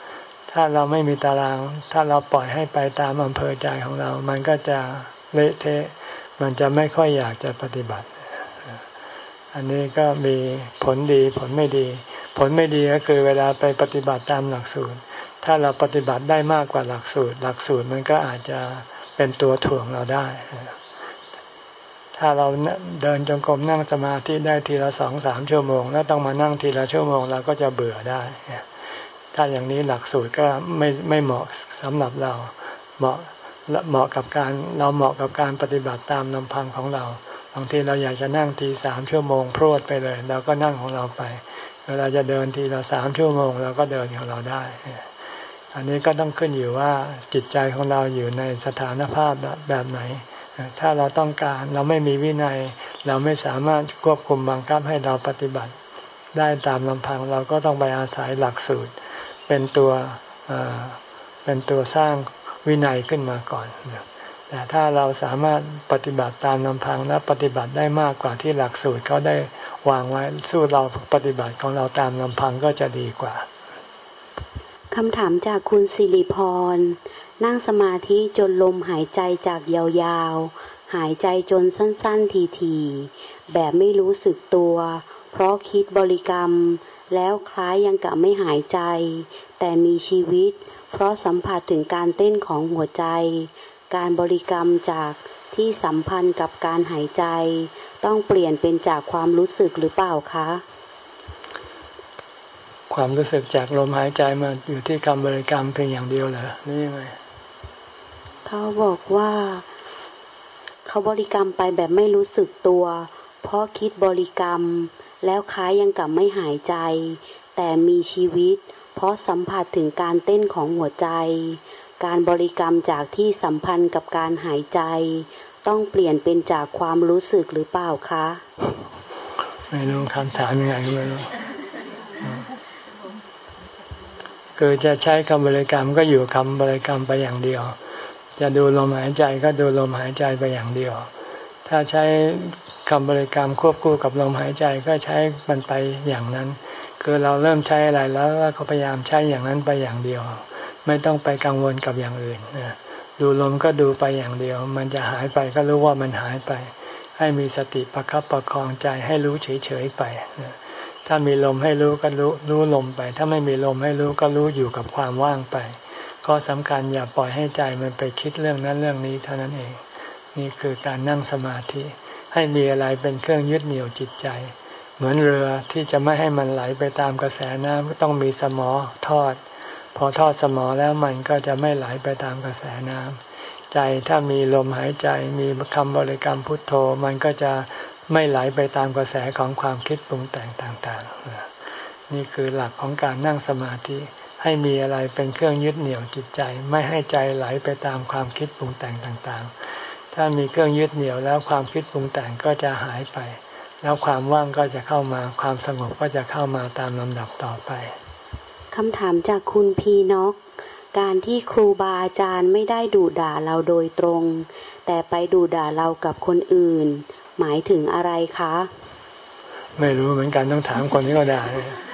ถ้าเราไม่มีตารางถ้าเราปล่อยให้ไปตามอำเภอใจของเรามันก็จะเละเทะมันจะไม่ค่อยอยากจะปฏิบัติอันนี้ก็มีผลดีผลไม่ดีผลไม่ดีก็คือเวลาไปปฏิบัติตามหลักสูตรถ้าเราปฏิบัติได้มากกว่าหลักสูตรหลักสูตรมันก็อาจจะเป็นตัวถ่วงเราได้ถ้าเราเดินจงกรมนั่งสมาธิได้ทีละสองสามชั่วโมงแล้วต้องมานั่งทีละชั่วโมงเราก็จะเบื่อได้ถ้าอย่างนี้หลักสูตรก็ไม่ไม่เหมาะสำหรับเราเหมาะเหมาะกับการเราเหมาะกับการปฏิบัติตามลำพังของเราบางทีเราอยากจะนั่งทีสามชั่วโมงพรวดไปเลยเราก็นั่งของเราไปเวลาจะเดินทีละสามชั่วโมงเราก็เดินของเราได้อันนี้ก็ต้องขึ้นอยู่ว่าจิตใจของเราอยู่ในสถานภาพแบบไหนถ้าเราต้องการเราไม่มีวินัยเราไม่สามารถควบคุมบังคับให้เราปฏิบัติได้ตามลำพังเราก็ต้องไปอาศัยหลักสูตรเป็นตัวเป็นตัวสร้างวินัยขึ้นมาก่อนแต่ถ้าเราสามารถปฏิบัติตามลำพังและปฏิบัติได้มากกว่าที่หลักสูตรเขาได้วางไว้สู้เราปฏิบัติของเราตามลำพังก็จะดีกว่าคำถามจากคุณสิริพรนั่งสมาธิจนลมหายใจจากยาวๆหายใจจนสั้นๆทีๆแบบไม่รู้สึกตัวเพราะคิดบริกรรมแล้วคล้ายยังกะไม่หายใจแต่มีชีวิตเพราะสัมผัสถึงการเต้นของหัวใจการบริกรรมจากที่สัมพันธ์กับการหายใจต้องเปลี่ยนเป็นจากความรู้สึกหรือเปล่าคะความรู้สึกจากลมหายใจมาอยู่ที่คำบริกรรมเพียงอย่างเดียวเหรอนี่ยังไงเขาบอกว่าเขาบริกรรมไปแบบไม่รู้สึกตัวเพราะคิดบริกรรมแล้วคล้ายยังกับไม่หายใจแต่มีชีวิตเพราะสัมผัสถึงการเต้นของหัวใจการบริกรรมจากที่สัมพันธ์กับการหายใจต้องเปลี่ยนเป็นจากความรู้สึกหรือเปล่าคะไม่รู้คำถามยังไงไม่รู้คือจะใช้คำบริกรรมก็อยู่คำบริกรรมไปอย่างเดียวจะดูลมหายใจก็ดูลมหายใจไปอย่างเดียวถ้าใช้คำบริกรรมควบคู่กับลมหายใจก็ใช้มันไปอย่างนั้นคือเราเริ่มใช้อะไรแล้วก็พยายามใช้อย่างนั้นไปอย่างเดียวไม่ต้องไปกังวลกับอย่างอื่นดูลมก็ดูไปอย่างเดียวมันจะหายไปก็รู้ว่ามันหายไปให้มีสติประคับประคองใจให้รู้เฉยๆไปถ้ามีลมให้รู้ก็รู้รู้ลมไปถ้าไม่มีลมให้รู้ก็รู้อยู่กับความว่างไปข้อสำคัญอย่าปล่อยให้ใจมันไปคิดเรื่องนั้นเรื่องนี้เท่านั้นเองนี่คือการนั่งสมาธิให้มีอะไรเป็นเครื่องยึดเหนี่ยวจิตใจเหมือนเรือที่จะไม่ให้มันไหลไปตามกระแสน้ำก็ต้องมีสมอทอดพอทอดสมอแล้วมันก็จะไม่ไหลไปตามกระแสน้ำใจถ้ามีลมหายใจมีคำบริกรรมพุทโธมันก็จะไม่ไหลไปตามกระแสของความคิดปรุงแต่งต่างๆนี่คือหลักของการนั่งสมาธิให้มีอะไรเป็นเครื่องยึดเหนี่ยวจิตใจไม่ให้ใจไหลไปตามความคิดปรุงแต่งต่างๆถ้ามีเครื่องยึดเหนี่ยวแล้วความคิดปรุงแต่งก็จะหายไปแล้วความว่างก็จะเข้ามาความสงบก็จะเข้ามาตามลำดับต่อไปคำถามจากคุณพีน็อกการที่ครูบาอาจารย์ไม่ได้ดุด่าเราโดยตรงแต่ไปดุด่าเรากับคนอื่นหมายถึงอะไรคะไม่รู้เหมือนกันต้องถามคนที่เขาด่า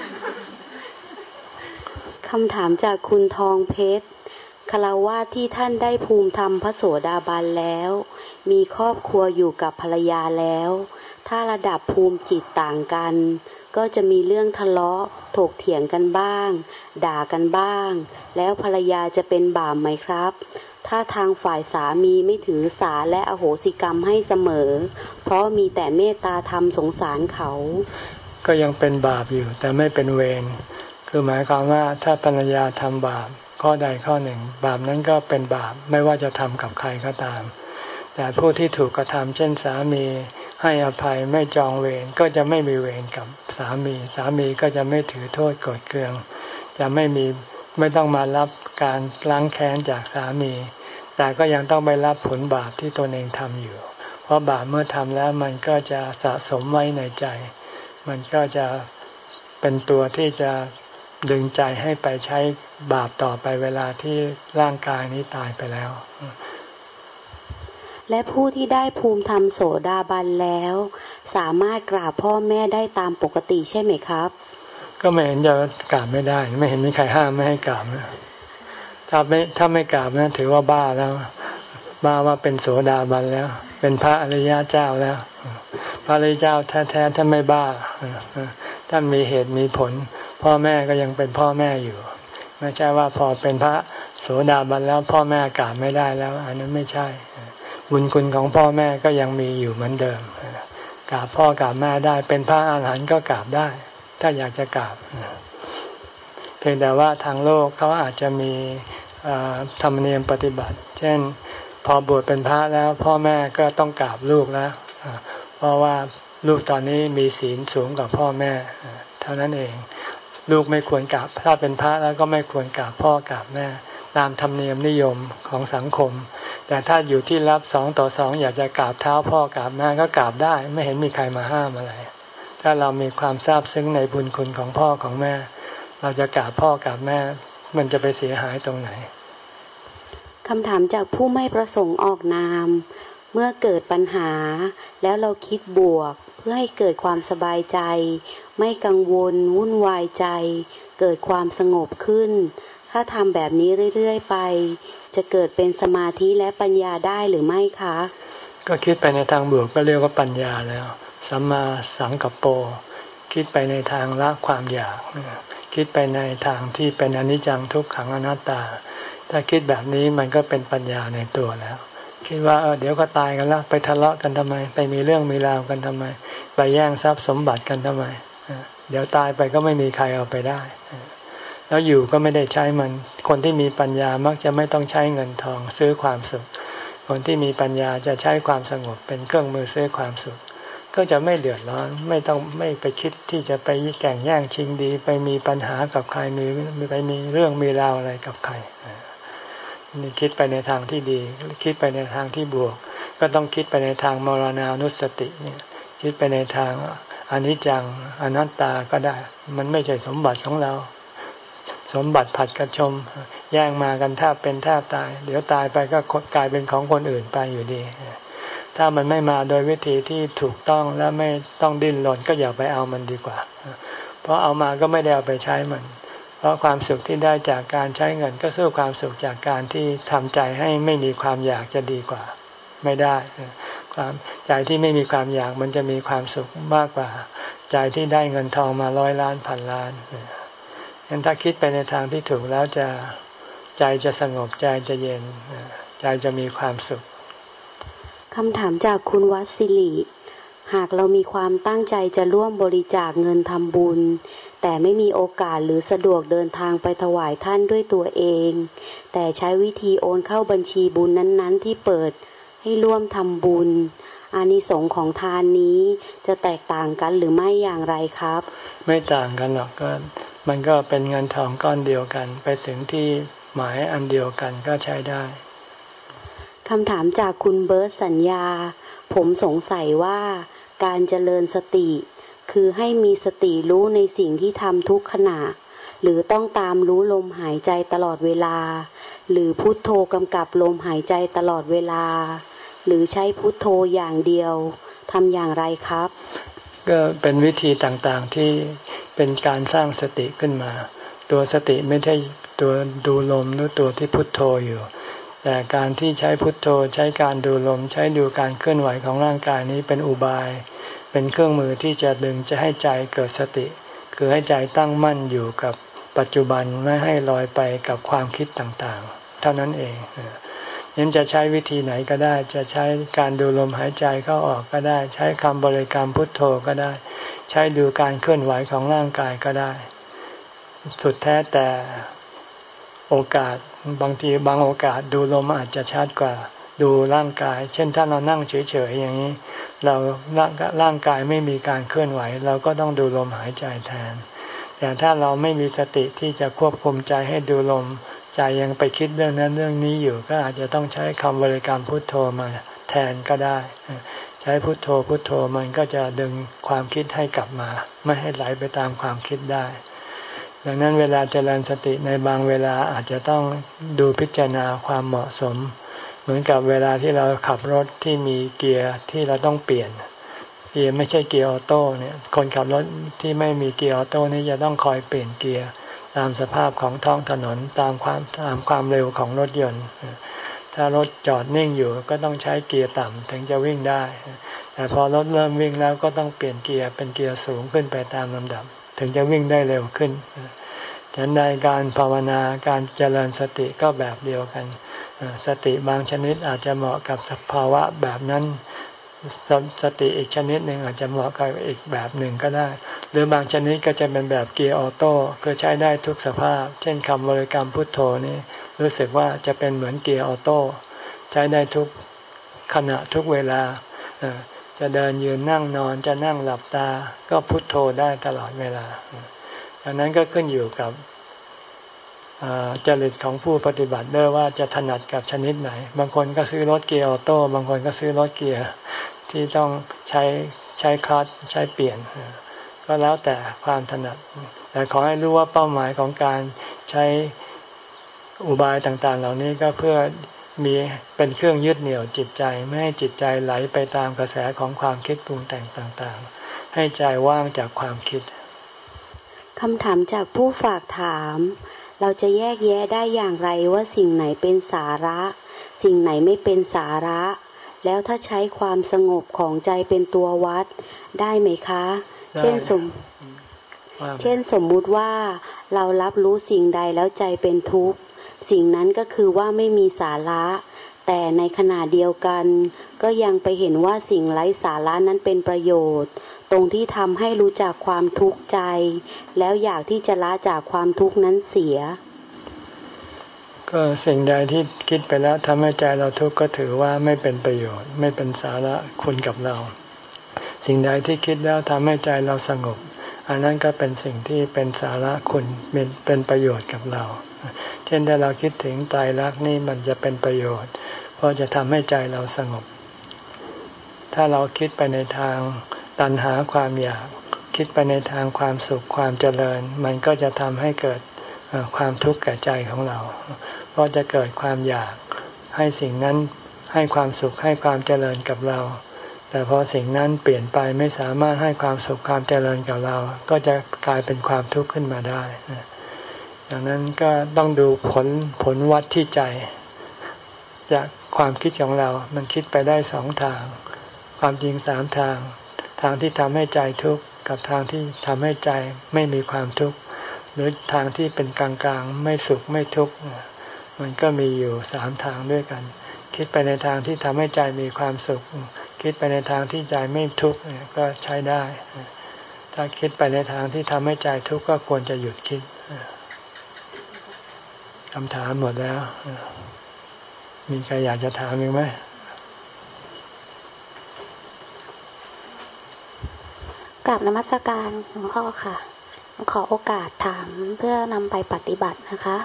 คำถามจากคุณทองเพชรคฤหัสถ์ที่ท่านได้ภูมิธรรมพระโสดาบันแล้วมีครอบครัวอยู่กับภรรยาแล้วถ้าระดับภูมิจิตต่างกันก็จะมีเรื่องทะเลาะถกเถียงกันบ้างด่ากันบ้างแล้วภรรยาจะเป็นบาปไหมครับถ้าทางฝ่ายสามีไม่ถือสาและอโหสิกรรมให้เสมอเพราะมีแต่เมตตาธรรมสงสารเขาก็ยังเป็นบาปอยู่แต่ไม่เป็นเวรคือหมายความว่าถ้าภรรยาทำบาปข้อใดข้อหนึ่งบาปนั้นก็เป็นบาปไม่ว่าจะทำกับใครก็ตามแต่ผู้ที่ถูกกระทำเช่นสามีให้อภัยไม่จองเวรก็จะไม่มีเวรกับสามีสามีก็จะไม่ถือโทษโกรธเคืองจะไม่มีไม่ต้องมารับการล้างแค้นจากสามีแต่ก็ยังต้องไปรับผลบาปที่ตนเองทำอยู่เพราะบาปเมื่อทำแล้วมันก็จะสะสมไว้ในใจมันก็จะเป็นตัวที่จะดึงใจให้ไปใช้บาปต่อไปเวลาที่ร่างกายนี้ตายไปแล้วและผู้ที่ได้ภูมิธรรมโสดาบันแล้วสามารถกราบพ่อแม่ได้ตามปกติใช่ไหมครับก็ไม่เห็นจะกราบไม่ได้ไม่เห็นมีใครห้ามไม่ให้กราบนะถ้าไม่ถ้าไม่กราบนะถือว่าบ้าแล้วบ้าว่าเป็นโสดาบันแล้วเป็นพระอริยเจ้าแล้วพระอริยเจ้าแท้ๆท่านไม่บ้าท่านมีเหตุมีผลพ่อแม่ก็ยังเป็นพ่อแม่อยู่ไม่ใช่ว่าพอเป็นพระโสดาบันแล้วพ่อแม่กราบไม่ได้แล้วอันนั้นไม่ใช่บุญคุณของพ่อแม่ก็ยังมีอยู่เหมือนเดิมกราบพ่อกราบแม่ได้เป็นพระอาหารหันต์ก็กราบได้ถ้าอยากจะกราบเพียงแต่ว่าทางโลกเขาอาจจะมีธรรมเนียมปฏิบัติเช่นพอบวชเป็นพระแล้วพ่อแม่ก็ต้องกราบลูกแล้วเพราะว่าลูกตอนนี้มีศีลสูงกว่าพ่อแม่เท่านั้นเองลูกไม่ควรกราบถ้าเป็นพระแล้วก็ไม่ควรกราบพ่อกราบแม่ตามธรรมเนียมนิยมของสังคมแต่ถ้าอยู่ที่รับสองต่อสองอยากจะกราบเท้าพ่อกราบแม่ก็กราบได้ไม่เห็นมีใครมาห้ามอะไรถ้าเรามีความซาบซึ้งในบุญคุณของพ่อของแม่เราจะกราบพ่อกราบแม่มันจะไปเสียหายตรงไหนคำถามจากผู้ไม่ประสงค์ออกนามเมื่อเกิดปัญหาแล้วเราคิดบวกเพื่อให้เกิดความสบายใจไม่กังวลวุ่นวายใจเกิดความสงบขึ้นถ้าทำแบบนี้เรื่อยๆไปจะเกิดเป็นสมาธิและปัญญาได้หรือไม่คะก็คิดไปในทางบวกก็เรียกว่าปัญญาแล้วสัมมาสังกัปโปคิดไปในทางละความอยากคิดไปในทางที่เป็นอนิจจังทุกขังอนัตตาถ้าคิดแบบนี้มันก็เป็นปัญญาในตัวแล้วคิดว่าเออเดี๋ยวก็ตายกันแล้วไปทะเลาะกันทำไมไปมีเรื่องมีราวกันทำไมไปแย่งทรัพย์สมบัติกันทำไมเดี๋ยวตายไปก็ไม่มีใครเอาไปได้แล้วอยู่ก็ไม่ได้ใช้มันคนที่มีปัญญามักจะไม่ต้องใช้เงินทองซื้อความสุขคนที่มีปัญญาจะใช้ความสงบเป็นเครื่องมือซื้อความสุขก็จะไม่เดือดร้อนไม่ต้องไม่ไปคิดที่จะไปแข่งแย่งชิงดีไปมีปัญหากับใครมีไปมีเรื่องมีราวอะไรกับใครนี่คิดไปในทางที่ดีคิดไปในทางที่บวกก็ต้องคิดไปในทางมรณานุสติเนี่ยคิดไปในทางอนิจจังอนัตตาก็ได้มันไม่ใช่สมบัติของเราสมบัติผัดกระชมแย่งมากันแทบเป็นแทบตายเดี๋ยวตายไปก็กลายเป็นของคนอื่นไปอยู่ดีถ้ามันไม่มาโดยวิธีที่ถูกต้องและไม่ต้องดิ้นรนก็อย่าไปเอามันดีกว่าเพราะเอามาก็ไม่ได้เอาไปใช้มันเพราะความสุขที่ได้จากการใช้เงินก็สู้ความสุขจากการที่ทำใจให้ไม่มีความอยากจะดีกว่าไม่ได้ความใจที่ไม่มีความอยากมันจะมีความสุขมากกว่าใจที่ได้เงินทองมาร้อยล้านพันล้านงั้นถ้าคิดไปในทางที่ถูกแล้วจะใจจะสงบใจจะเย็นใจจะมีความสุขคำถามจากคุณวัดศิริหากเรามีความตั้งใจจะร่วมบริจาคเงินทำบุญแต่ไม่มีโอกาสหรือสะดวกเดินทางไปถวายท่านด้วยตัวเองแต่ใช้วิธีโอนเข้าบัญชีบุญนั้นๆที่เปิดให้ร่วมทำบุญอานิสงส์ของทานนี้จะแตกต่างกันหรือไม่อย่างไรครับไม่ต่างกันหรอกก็มันก็เป็นเงินทองก้อนเดียวกันไปถึงที่หมายอันเดียวกันก็ใช้ได้คำถามจากคุณเบิร์ตสัญญาผมสงสัยว่าการเจริญสติคือให้มีสติรู้ในสิ่งที่ทำทุกขณะหรือต้องตามรู้ลมหายใจตลอดเวลาหรือพุทโธกำกับลมหายใจตลอดเวลาหรือใช้พุทโธอย่างเดียวทำอย่างไรครับก็เป็นวิธีต่างๆที่เป็นการสร้างสติขึ้นมาตัวสติไม่ใช่ตัวดูลมหรือตัวที่พุทโธอยู่แต่การที่ใช้พุทโธใช้การดูลมใช้ดูการเคลื่อนไหวของร่างกายนี้เป็นอุบายเป็นเครื่องมือที่จะดึงจะให้ใจเกิดสติคือให้ใจตั้งมั่นอยู่กับปัจจุบันไม่ให้ลอยไปกับความคิดต่างๆเท่านั้นเองนั้นจะใช้วิธีไหนก็ได้จะใช้การดูลมหายใจเข้าออกก็ได้ใช้คำบริกรรมพุทโธก็ได้ใช้ดูการเคลื่อนไหวของร่างกายก็ได้สุดแท้แต่โอกาสบางทีบางโอกาสดูลมอาจจะชัดกว่าดูร่างกายเช่นถ้าเรานั่งเฉยๆอย่างนี้เราร่างกายไม่มีการเคลื่อนไหวเราก็ต้องดูลมหายใจแทนแต่ถ้าเราไม่มีสติที่จะควบคุมใจให้ดูลมใจยังไปคิดเรื่องนั้นเรื่องนี้อยู่ก็อาจจะต้องใช้คำบริกรรมพุทโธมาแทนก็ได้ใช้พุทโธพุทโธมันก็จะดึงความคิดให้กลับมาไม่ให้ไหลไปตามความคิดได้ดังนั้นเวลาเจริญสติในบางเวลาอาจจะต้องดูพิจารณาความเหมาะสมเหมือนกับเวลาที่เราขับรถที่มีเกียร์ที่เราต้องเปลี่ยนเกียร์ไม่ใช่เกียร์ออโต้เนี่ยคนขับรถที่ไม่มีเกียร์ออโต้นี่จะต้องคอยเปลี่ยนเกียร์ตตามสภาพของท้องถนนตามความตามความเร็วของรถยนต์ถ้ารถจอดนิ่งอยู่ก็ต้องใช้เกียร์ต่ำถึงจะวิ่งได้แต่พอรถเริ่มวิ่งแล้วก็ต้องเปลี่ยนเกียร์เป็นเกียร์สูงขึ้นไปตามลำดับถึงจะวิ่งได้เร็วขึ้นฉะนั้นในการภาวนาการเจริญสติก็แบบเดียวกันสติบางชนิดอาจจะเหมาะกับสภาวะแบบนั้นส, สติอีกชนิดหนึ่งอาจจะเหมาะกับอีกแบบหนึ่งก็ได้หรือบางชนิดก็จะเป็นแบบเกียร์ออโต้ก็ใช้ได้ทุกสภาพเช่นคำบริกรรมพุทโธนี่รู้สึกว่าจะเป็นเหมือนเกียร์ออโต้ใช้ได้ทุกขณะทุกเวลาจะเดินยืนนั่งนอนจะนั่งหลับตาก็พุทโธได้ตลอดเวลาดังนั้นก็ขึ้นอยู่กับจริตของผู้ปฏิบัติด้วยว่าจะถนัดกับชนิดไหนบางคนก็ซื้อรถเกียร์ออโต้บางคนก็ซื้อรถเกียร์ที่ต้องใช้ใช้คลัตช์ใช้เปลี่ยนก็แล้วแต่ความถนัดแต่ขอให้รู้ว่าเป้าหมายของการใช้อุบายต่างๆเหล่านี้ก็เพื่อมีเป็นเครื่องยึดเหนี่ยวจิตใจไม่ให้จิตใจไหลไปตามกระแสของความคิดปรุงแต่งต่างๆให้ใจว่างจากความคิดคำถามจากผู้ฝากถามเราจะแยกแยะได้อย่างไรว่าสิ่งไหนเป็นสาระสิ่งไหนไม่เป็นสาระแล้วถ้าใช้ความสงบของใจเป็นตัววัดได้ไหมคะเช่นสมเช่นสมมุติว่าเรารับรู้สิ่งใดแล้วใจเป็นทุกข์สิ่งนั้นก็คือว่าไม่มีสาระแต่ในขณะเดียวกันก็ยังไปเห็นว่าสิ่งไร้สาระนั้นเป็นประโยชน์ตรงที่ทำให้รู้จักความทุกข์ใจแล้วอยากที่จะละจากความทุกข์นั้นเสียก็สิ่งใดที่คิดไปแล้วทำให้ใจเราทุกข์ก็ถือว่าไม่เป็นประโยชน์ไม่เป็นสาระคุณกับเราสิ่งใดที่คิดแล้วทำให้ใจเราสงบอันนั้นก็เป็นสิ่งที่เป็นสาระคุณเป็นเป็นประโยชน์กับเราเช่นถ้าเราคิดถึงไตรลักษณ์นี่มันจะเป็นประโยชน์เพราะจะทำให้ใจเราสงบถ้าเราคิดไปในทางตัณหาความอยากคิดไปในทางความสุขความเจริญมันก็จะทำให้เกิดความทุกข์แก่ใจของเราเพราะจะเกิดความอยากให้สิ่งนั้นให้ความสุขให้ความเจริญกับเราแต่พอสิ่งนั้นเปลี่ยนไปไม่สามารถให้ความสุขความเจริญกับเราก็จะกลายเป็นความทุกข์ขึ้นมาได้ดังนั้นก็ต้องดูผลผลวัดที่ใจจากความคิดของเรามันคิดไปได้สองทางความจริงสามทางทางที่ทำให้ใจทุกข์กับทางที่ทำให้ใจไม่มีความทุกข์หรือทางที่เป็นกลางๆไม่สุขไม่ทุกข์มันก็มีอยู่สามทางด้วยกันคิดไปในทางที่ทำให้ใจมีความสุขคิดไปในทางที่ใจไม่ทุกข์ก็ใช้ได้ถ้าคิดไปในทางที่ทำให้ใจทุกข์ก็ควรจะหยุดคิดคำถามหมดแล้วมีใครอยากจะถามอีกไหมกราบนมัสการหลวงพ่อค่ะขอโอกาสถามเพื่อนำไปปฏิบัตินะคะ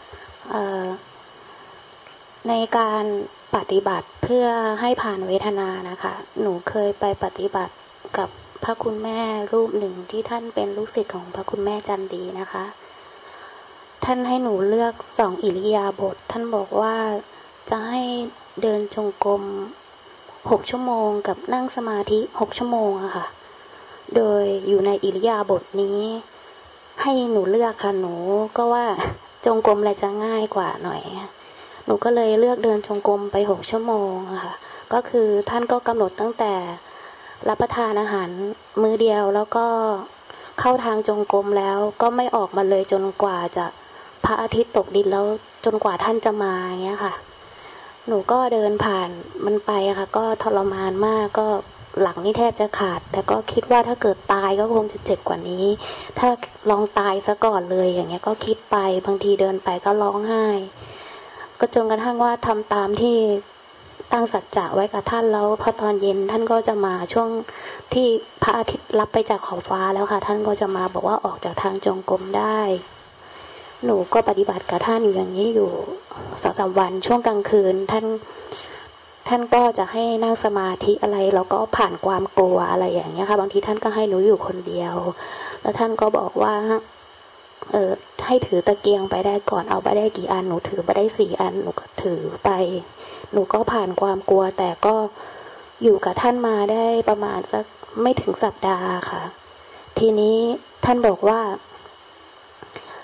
ในการปฏิบัติเพื่อให้ผ่านเวทนานะคะหนูเคยไปปฏิบัติกับพระคุณแม่รูปหนึ่งที่ท่านเป็นลูกศิษย์ของพระคุณแม่จันดีนะคะท่านให้หนูเลือกสองอิริยาบถท่านบอกว่าจะให้เดินจงกรมหกชั่วโมงกับนั่งสมาธิหกชั่วโมงอะค่ะโดยอยู่ในอิริยาบถนี้ให้หนูเลือกค่ะหนูก็ว่าจงกรมอะไรจะง่ายกว่าหน่อยหนูก็เลยเลือกเดินจงกรมไปหกชั่วโมงอะค่ะก็คือท่านก็กำหนดตั้งแต่รับประทานอาหารมื้อเดียวแล้วก็เข้าทางจงกรมแล้วก็ไม่ออกมาเลยจนกว่าจะพระอาทิตย์ตกดินแล้วจนกว่าท่านจะมาอย่างเงี้ยค่ะหนูก็เดินผ่านมันไปอะค่ะก็ทรมานมากก็หลังนี่แทบจะขาดแต่ก็คิดว่าถ้าเกิดตายก็คงจะเจ็บกว่านี้ถ้าลองตายซะก่อนเลยอย่างเงี้ยก็คิดไปบางทีเดินไปก็ร้องไห้ก็จนกระทั่งว่าทำตามที่ตั้งสัจจะไว้กับท่านแล้วพอตอนเย็นท่านก็จะมาช่วงที่พระอาทิตย์รับไปจากขอบฟ้าแล้วค่ะท่านก็จะมาบอกว่าออกจากทางจงกรมได้หนูก็ปฏิบัติกับท่านอยู่อย่างนี้อยู่สองสามวันช่วงกลางคืนท่านท่านก็จะให้นั่งสมาธิอะไรแล้วก็ผ่านความกลัวอะไรอย่างเงี้ยค่ะบางทีท่านก็ให้หนูอยู่คนเดียวแล้วท่านก็บอกว่าเออให้ถือตะเกียงไปได้ก่อนเอาไปได้กี่อันหนูถือไปได้สี่อันหนูก็ถือไปหนูก็ผ่านความกลัวแต่ก็อยู่กับท่านมาได้ประมาณสักไม่ถึงสัปดาห์ค่ะทีนี้ท่านบอกว่า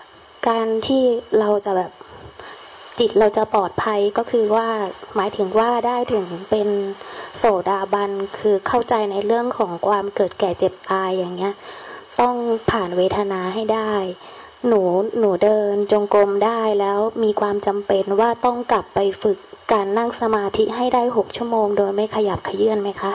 การที่เราจะแบบจิตเราจะปลอดภัยก็คือว่าหมายถึงว่าได้ถึงเป็นโสดาบันคือเข้าใจในเรื่องของความเกิดแก่เจ็บตายอย่างเงี้ยต้องผ่านเวทนาให้ได้หนูหนูเดินจงกรมได้แล้วมีความจำเป็นว่าต้องกลับไปฝึกการนั่งสมาธิให้ได้หกชั่วโมงโดยไม่ขยับเขยื้อนไหมคะ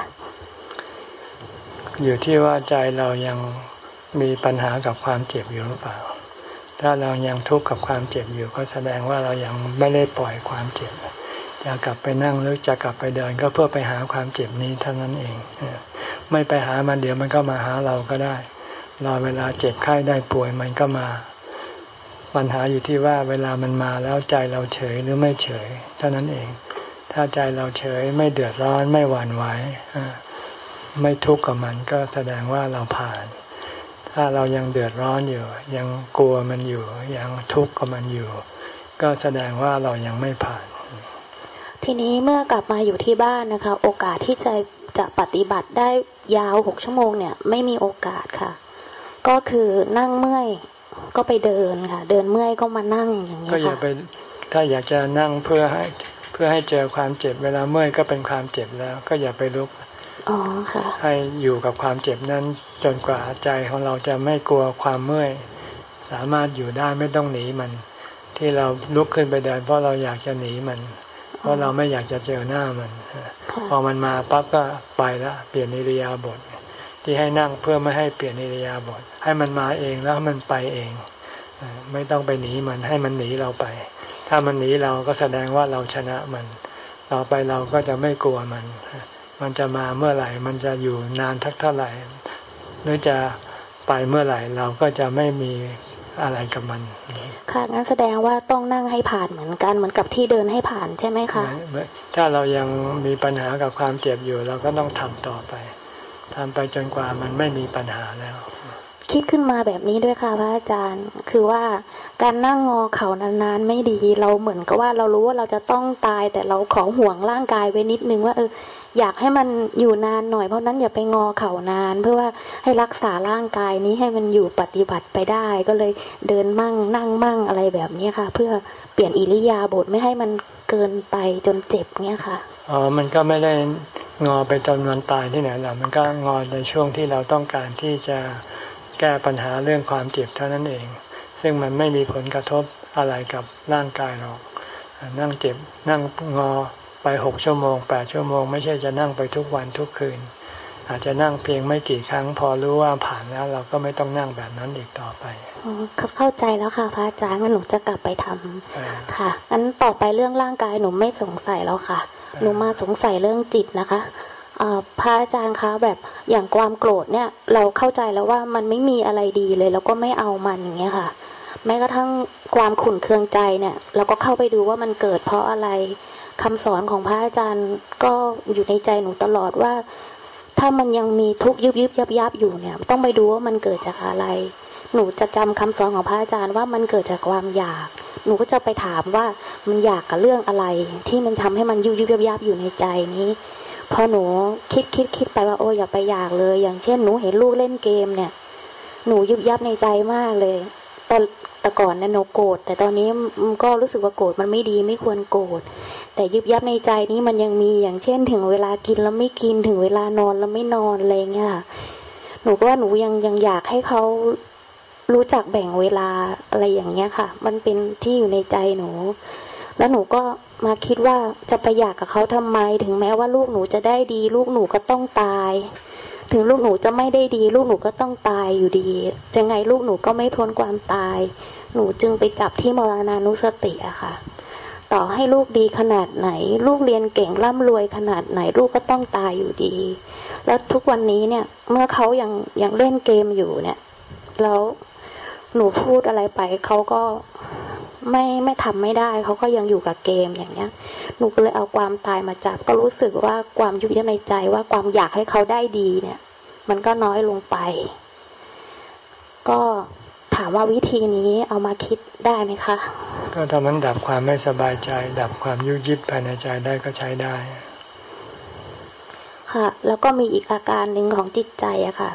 อยู่ที่ว่าใจเรายังมีปัญหากับความเจ็บอยู่หรือเปล่าถ้าเรายังทุกข์กับความเจ็บอยู่ก็แสดงว่าเรายังไม่ได้ปล่อยความเจ็บจะกลับไปนั่งหรือจะกลับไปเดินก็เพื่อไปหาความเจ็บนี้เท่านั้นเองไม่ไปหามันเดี๋ยวมันก็มาหาเราก็ได้รอเวลาเจ็บไข้ได้ป่วยมันก็มาปัญหาอยู่ที่ว่าเวลามันมาแล้วใจเราเฉยหรือไม่เฉยเท่านั้นเองถ้าใจเราเฉยไม่เดือดร้อนไม่หวั่นไหวไม่ทุกข์กับมันก็แสดงว่าเราผ่านถ้าเรายังเดือดร้อนอยู่ยังกลัวมันอยู่ยังทุกข์กับมันอยู่ก็แสดงว่าเรายังไม่ผ่านทีนี้เมื่อกลับมาอยู่ที่บ้านนะคะโอกาสที่จะจะปฏิบัติได้ยาวหกชั่วโมงเนี่ยไม่มีโอกาสค่ะก็คือนั่งเมื่อยก็ไปเดินค่ะเดินเมื่อยก็มานั่งอย่างนี้ค่ะก็อย่าไปถ้าอยากจะนั่งเพื่อให้เพื่อให้เจอความเจ็บเวลาเมื่อยก็เป็นความเจ็บแล้วก็อย่าไปลุกอ๋อค่ะให้อยู่กับความเจ็บนั้นจนกว่าใจของเราจะไม่กลัวความเมื่อยสามารถอยู่ได้ไม่ต้องหนีมันที่เราลุกขึ้นไปเดินเพราะเราอยากจะหนีมันเพราะเราไม่อยากจะเจอหน้ามันพอมันมาปั๊บก็ไปละเปลี่ยนอิริยาบถที่ให้นั่งเพื่อไม่ให้เปลี่ยนอิริยาบถให้มันมาเองแล้วมันไปเองไม่ต้องไปหนีมันให้มันหนีเราไปถ้ามันหนีเราก็แสดงว่าเราชนะมันต่อไปเราก็จะไม่กลัวมันมันจะมาเมื่อไหร่มันจะอยู่นานทักเท่าไหร่หรือจะไปเมื่อไหร่เราก็จะไม่มีอะไรกับมันค่ะงั้นแสดงว่าต้องนั่งให้ผ่านเหมือนกันเหมือนกับที่เดินให้ผ่านใช่ไหมคะถ้าเรายังมีปัญหากับความเจ็บอยู่เราก็ต้องทำต่อไปทำไปจนกว่ามันไม่มีปัญหาแล้วคิดขึ้นมาแบบนี้ด้วยค่ะพระอาจารย์คือว่าการนั่งงอเข่านานๆไม่ดีเราเหมือนกับว่าเรารู้ว่าเราจะต้องตายแต่เราขอห่วงร่างกายไว้นิดนึงว่าเอออยากให้มันอยู่นานหน่อยเพราะนั้นอย่าไปงอเข่านานเพื่อว่าให้รักษาร่างกายนี้ให้มันอยู่ปฏิบัติไปได้ก็เลยเดินมั่งนั่งมั่งอะไรแบบนี้ค่ะเพื่อเปลี่ยนอิริยาบถไม่ให้มันเกินไปจนเจ็บเนี้ยค่ะอ๋อมันก็ไม่ได้งอไปจนวันตายที่ไหนหรอกมันก็งอในช่วงที่เราต้องการที่จะแก้ปัญหาเรื่องความเจ็บเท่านั้นเองซึ่งมันไม่มีผลกระทบอะไรกับร่างกายหรอกนั่งเจ็บนั่งงอไปหกชั่วโมงแปดชั่วโมงไม่ใช่จะนั่งไปทุกวันทุกคืนอาจจะนั่งเพียงไม่กี่ครั้งพอรู้ว่าผ่านแล้วเราก็ไม่ต้องนั่งแบบนั้นอีกต่อไปอ๋อเข้าใจแล้วค่ะพระอาจารย์งั้นหนูจะกลับไปทำค่ะงั้นต่อไปเรื่องร่างกายหนูไม่สงสัยแล้วค่ะหนูมาสงสัยเรื่องจิตนะคะพระอาจารย์คะแบบอย่างความโกรธเนี่ยเราเข้าใจแล้วว่ามันไม่มีอะไรดีเลยแล้วก็ไม่เอามันอย่างเงี้ยค่ะแม้กระทั่งความขุ่นเคืองใจเนี่ยเราก็เข้าไปดูว่ามันเกิดเพราะอะไรคำสอนของพระอาจารย์ก็อยู่ในใจหนูตลอดว่าถ้ามันยังมีทุกข์ยุบยุบยับยับอยู่เนี่ยต้องไปดูว่ามันเกิดจากอะไรหนูจะจำคำสอนของพระอาจารย์ว่ามันเกิดจากความอยากหนูก็จะไปถามว่ามันอยากกับเรื่องอะไรที่มันทำให้มันยุบยุบยับยับอยู่ในใจนี้พอหนูคิดคิดคิดไปว่าโอ้อย่าไปอยากเลยอย่างเช่นหนูเห็นลูกเล่นเกมเนี่ยหนูยุบยับในใจมากเลยตอนแต่ก่อนเนี่ยหนูโกรธแต่ตอนนี้ก็รู้สึกว่าโกรธมันไม่ดีไม่ควรโกรธแต่ยุบยับในใจนี้มันยังมีอย่างเช่นถึงเวลากินแล้วไม่กินถึงเวลานอนแล้วไม่นอนอะไรเงี้ยหนูก็ว่าหนูยังยังอยากให้เขารู้จักแบ่งเวลาอะไรอย่างเงี้ยค่ะมันเป็นที่อยู่ในใจหนูแล้วหนูก็มาคิดว่าจะไปอยากกับเขาทำไมถึงแม้ว่าลูกหนูจะได้ดีลูกหนูก็ต้องตายถึงลูกหนูจะไม่ได้ดีลูกหนูก็ต้องตายอยู่ดียังไงลูกหนูก็ไม่พ้นความตายหนูจึงไปจับที่มรณานุสติอะค่ะต่อให้ลูกดีขนาดไหนลูกเรียนเก่งร่ำรวยขนาดไหนลูกก็ต้องตายอยู่ดีแล้วทุกวันนี้เนี่ยเมื่อเขายังยังเล่นเกมอยู่เนี่ยแล้วหนูพูดอะไรไปเขาก็ไม่ไม่ทำไม่ได้เขาก็ยังอยู่กับเกมอย่างเงี้ยหนูก็เลยเอาความตายมาจับก็รู้สึกว่าความยุบยั้งในใจว่าความอยากให้เขาได้ดีเนี่ยมันก็น้อยลงไปก็ถามว่าวิธีนี้เอามาคิดได้ไหมคะก็ถ้ามันดับความไม่สบายใจดับความยุบยิบภายในใจได้ก็ใช้ได้ค่ะแล้วก็มีอีกอาการหนึ่งของจิตใจอะค่ะ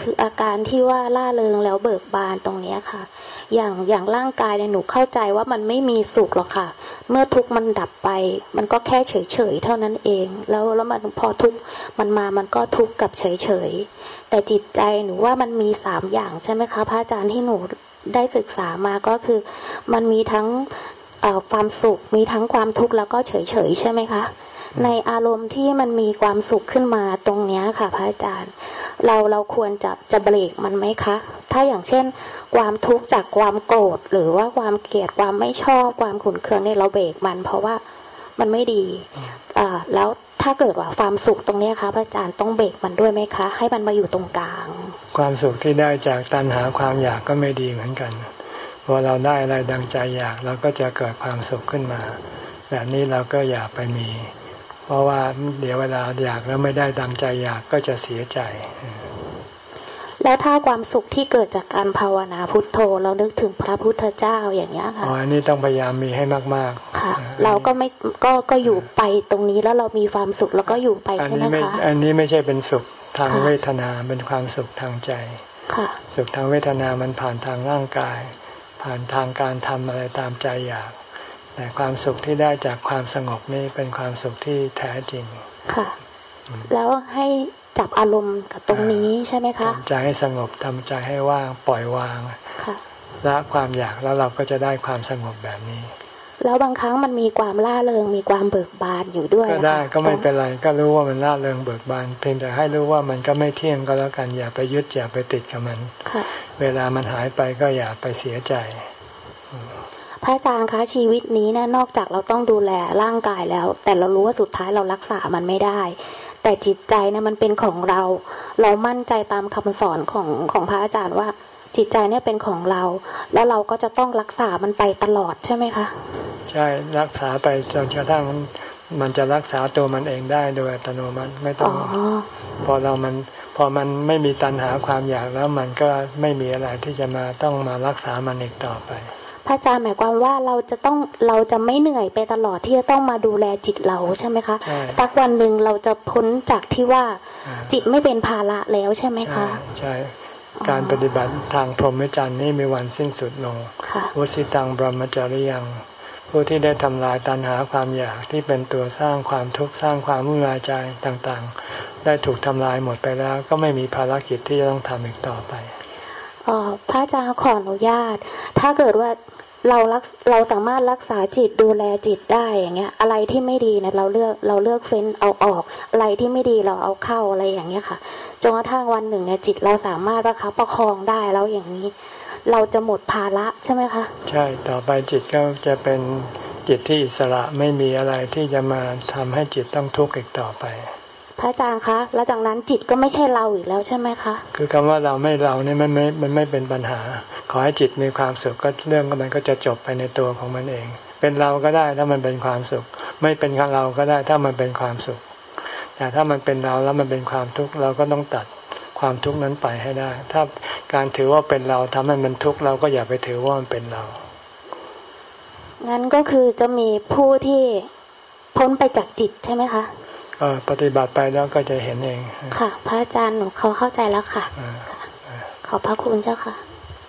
คืออาการที่ว่าล่าเริงแล้วเบิกบานตรงนี้ค่ะอย่างอย่างร่างกายเนี่ยหนูเข้าใจว่ามันไม่มีสุขหรอกค่ะเมื่อทุกข์มันดับไปมันก็แค่เฉยๆเท่านั้นเองแล้วแล้วมันพอทุกข์มันมามันก็ทุกข์กับเฉยๆแต่จิตใจหนูว่ามันมีสามอย่างใช่ไหมคะพระอาจารย์ที่หนูได้ศึกษามาก็คือมันมีทั้งความสุขมีทั้งความทุกข์แล้วก็เฉยๆใช่ไหมคะในอารมณ์ที่มันมีความสุขขึ้นมาตรงนี้ค่ะพระอาจารย์เราเราควรจะจะเบรกมันไหมคะถ้าอย่างเช่นความทุกข์จากความโกรธหรือว่าความเกลียดความไม่ชอบความขุ่นเคืองเนี่ยเราเบรกมันเพราะว่ามันไม่ดีอ่าแล้วถ้าเกิดว่าความสุขตรงนี้ค่ะพระอาจารย์ต้องเบรกมันด้วยไหมคะให้มันมาอยู่ตรงกลางความสุขที่ได้จากตัณหาความอยากก็ไม่ดีเหมือนกันพอเราได้อะไรดังใจอยากเราก็จะเกิดความสุขขึ้นมาแบบนี้เราก็อย่าไปมีเพราะว่าเดี๋ยวเวลาอยากแล้วไม่ได้ดังใจอยากก็จะเสียใจแล้วถ้าความสุขที่เกิดจากการภาวนาพุทโธเรานึกถึงพระพุทธเจ้าอย่างนี้ค่ะอ๋ออันนี้ต้องพยายามมีให้มากๆค่ะเราก็ไม่ก็ก็อยู่ไปตรงนี้แล้วเรามีความสุขแล้วก็อยู่ไปใช่ไหมคะอันนี้ไม่ใช่เป็นสุขทางเวทนาเป็นความสุขทางใจสุขทางเวทนามันผ่านทางร่างกายผ่านทางการทำอะไรตามใจอยากแต่ความสุขที่ได้จากความสงบนี่เป็นความสุขที่แท้จริงค่ะแล้วให้จับอารมณ์กับตรงนี้ใช่ไหมคะทำใจให้สงบทำใจให้ว่างปล่อยวางละความอยากแล้วเราก็จะได้ความสงบแบบนี้แล้วบางครั้งมันมีความล่าเริงมีความเบิกบานอยู่ด้วยก็ได้ก็ไม่เป็นไรก็รู้ว่ามันล่าเริงเบิกบานเพียงแต่ให้รู้ว่ามันก็ไม่เที่ยงก็แล้วกันอย่าไปยึดอย่าไปติดกับมันเวลามันหายไปก็อย่าไปเสียใจพระอาจารย์คะชีวิตนี้เนี่ยนอกจากเราต้องดูแลร่างกายแล้วแต่เรารู้ว่าสุดท้ายเรารักษามันไม่ได้แต่จิตใจเนี่ยมันเป็นของเราเรามั่นใจตามคำสอนของของพระอาจารย์ว่าจิตใจเนี่ยเป็นของเราแล้วเราก็จะต้องรักษามันไปตลอดใช่ไหมคะใช่รักษาไปจนกระทั่งมันจะรักษาตัวมันเองได้โดยอัตโนมัติไม่ต้องพอเรามันพอมันไม่มีตัณหาความอยากแล้วมันก็ไม่มีอะไรที่จะมาต้องมารักษามันอีกต่อไปพระอาจารย์หมายความว่าเราจะต้องเราจะไม่เหนื่อยไปตลอดที่จะต้องมาดูแลจิตเราใช่ไหมคะสักวันหนึ่งเราจะพ้นจากที่ว่าจิตไม่เป็นภาระแล้วใช่ไหมคะใช่การปฏิบัติทางพรหมจรรย์นี่มีวันสิ้นสุดลงวสิตังบรมจริยังผู้ที่ได้ทำลายตัณหาความอยากที่เป็นตัวสร้างความทุกข์สร้างความวุ่นวายใจต่างๆได้ถูกทำลายหมดไปแล้วก็ไม่มีภารกิจที่จะต้องทำอีกต่อไปอ๋อพระอาจารย์ขออนุญาตถ้าเกิดว่าเรารักเราสามารถรักษาจิตดูแลจิตได้อย่างเงี้ยอะไรที่ไม่ดีเนี่ยเราเลือกเราเลือกเฟ้นเอาออกอะไรที่ไม่ดีเราเอาเข้าอะไรอย่างเงี้ยค่ะจนกระทั่งวันหนึ่งเนี่ยจิตเราสามารถประคับประคองได้แล้วอย่างนี้เราจะหมดภาระใช่ไหมคะใช่ต่อไปจิตก็จะเป็นจิตที่อิสระไม่มีอะไรที่จะมาทำให้จิตต้องทุกข์อีกต่อไปพระอาจารย์คะแล้วจากนั้นจิตก็ไม่ใช่เราอีกแล้วใช่ไหมคะคือคำว่าเราไม่เราเนี่ยมันไม่มันไม่เป็นปัญหาขอให้จิตมีความสุขก็เรื่องมันก็จะจบไปในตัวของมันเองเป็นเราก็ได้ถ้ามันเป็นความสุขไม่เป็นเราก็ได้ถ้ามันเป็นความสุขแต่ถ้ามันเป็นเราแล้วมันเป็นความทุกข์เราก็ต้องตัดความทุกข์นั้นไปให้ได้ถ้าการถือว่าเป็นเราทำให้มันทุกข์เราก็อย่าไปถือว่ามันเป็นเรางั้นก็คือจะมีผู้ที่พ้นไปจากจิตใช่ไหมคะปฏิบัติไปแล้วก็จะเห็นเองค่ะพระอาจารย์หนูเขาเข้าใจแล้วค่ะขอบพระคุณเจ้าค่ะ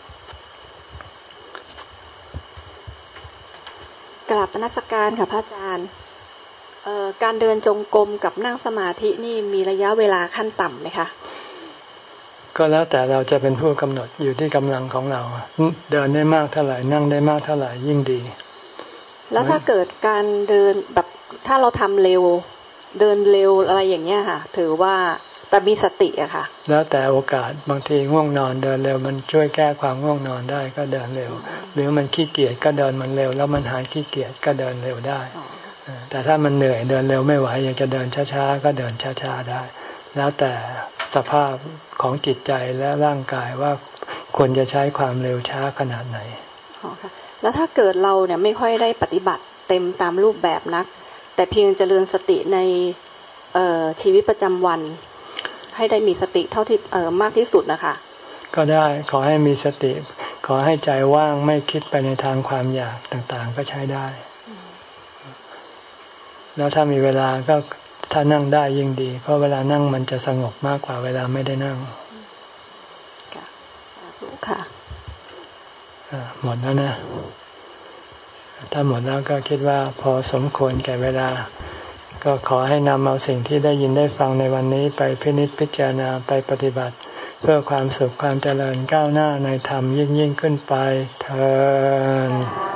กราบนมัสการค่ะพระอาจารย์การเดินจงกรมกับนั่งสมาธินี่มีระยะเวลาขั้นต่ำไหมคะก็แล้วแต่เราจะเป็นผู้กำหนดอยู่ที่กำลังของเราเดินได้มากเท่าไหร่นั่งได้มากเท่าไหร่ยิ่งดีแล้วถ้าเกิดการเดินแบบถ้าเราทำเร็วเดินเร็วอะไรอย่างเงี้ยค่ะถือว่าแต่มีสติอะค่ะแล้วแต่โอกาสบางทีง่วงนอนเดินเร็วมันช่วยแก้ความง่วงนอนได้ก็เดินเร็วหรือมันขี้เกียจก็เดินมันเร็วแล้วมันหายขี้เกียจก็เดินเร็วได้แต่ถ้ามันเหนื่อยเดินเร็วไม่ไหวอยากจะเดินช้าๆก็เดินช้าๆได้แล้วแต่สภาพของจิตใจและร่างกายว่าควรจะใช้ความเร็วช้าขนาดไหนอ๋อค่ะแล้วถ้าเกิดเราเนี่ยไม่ค่อยได้ปฏิบัติเต็มตามรูปแบบนักแต่เพียงเจริญสติในชีวิตประจำวันให้ได้มีสติเท่าที่มากที่สุดนะคะก็ได้ขอให้มีสติขอให้ใจว่างไม่คิดไปในทางความอยากต่างๆก็ใช้ได้แล้วถ้ามีเวลาก็ถ้านั่งได้ยิ่งดีเพราะเวลานั่งมันจะสงบมากกว่าเวลาไม่ได้นั่งค่ะหมดแล้วนะถ้าหมดแล้วก็คิดว่าพอสมควรแก่เวลาก็ขอให้นำเอาสิ่งที่ได้ยินได้ฟังในวันนี้ไปพินิจพิจารณาไปปฏิบัติเพื่อความสุขความเจริญก้าวหน้าในธรรมยิ่งยิ่งขึ้นไปเทอญ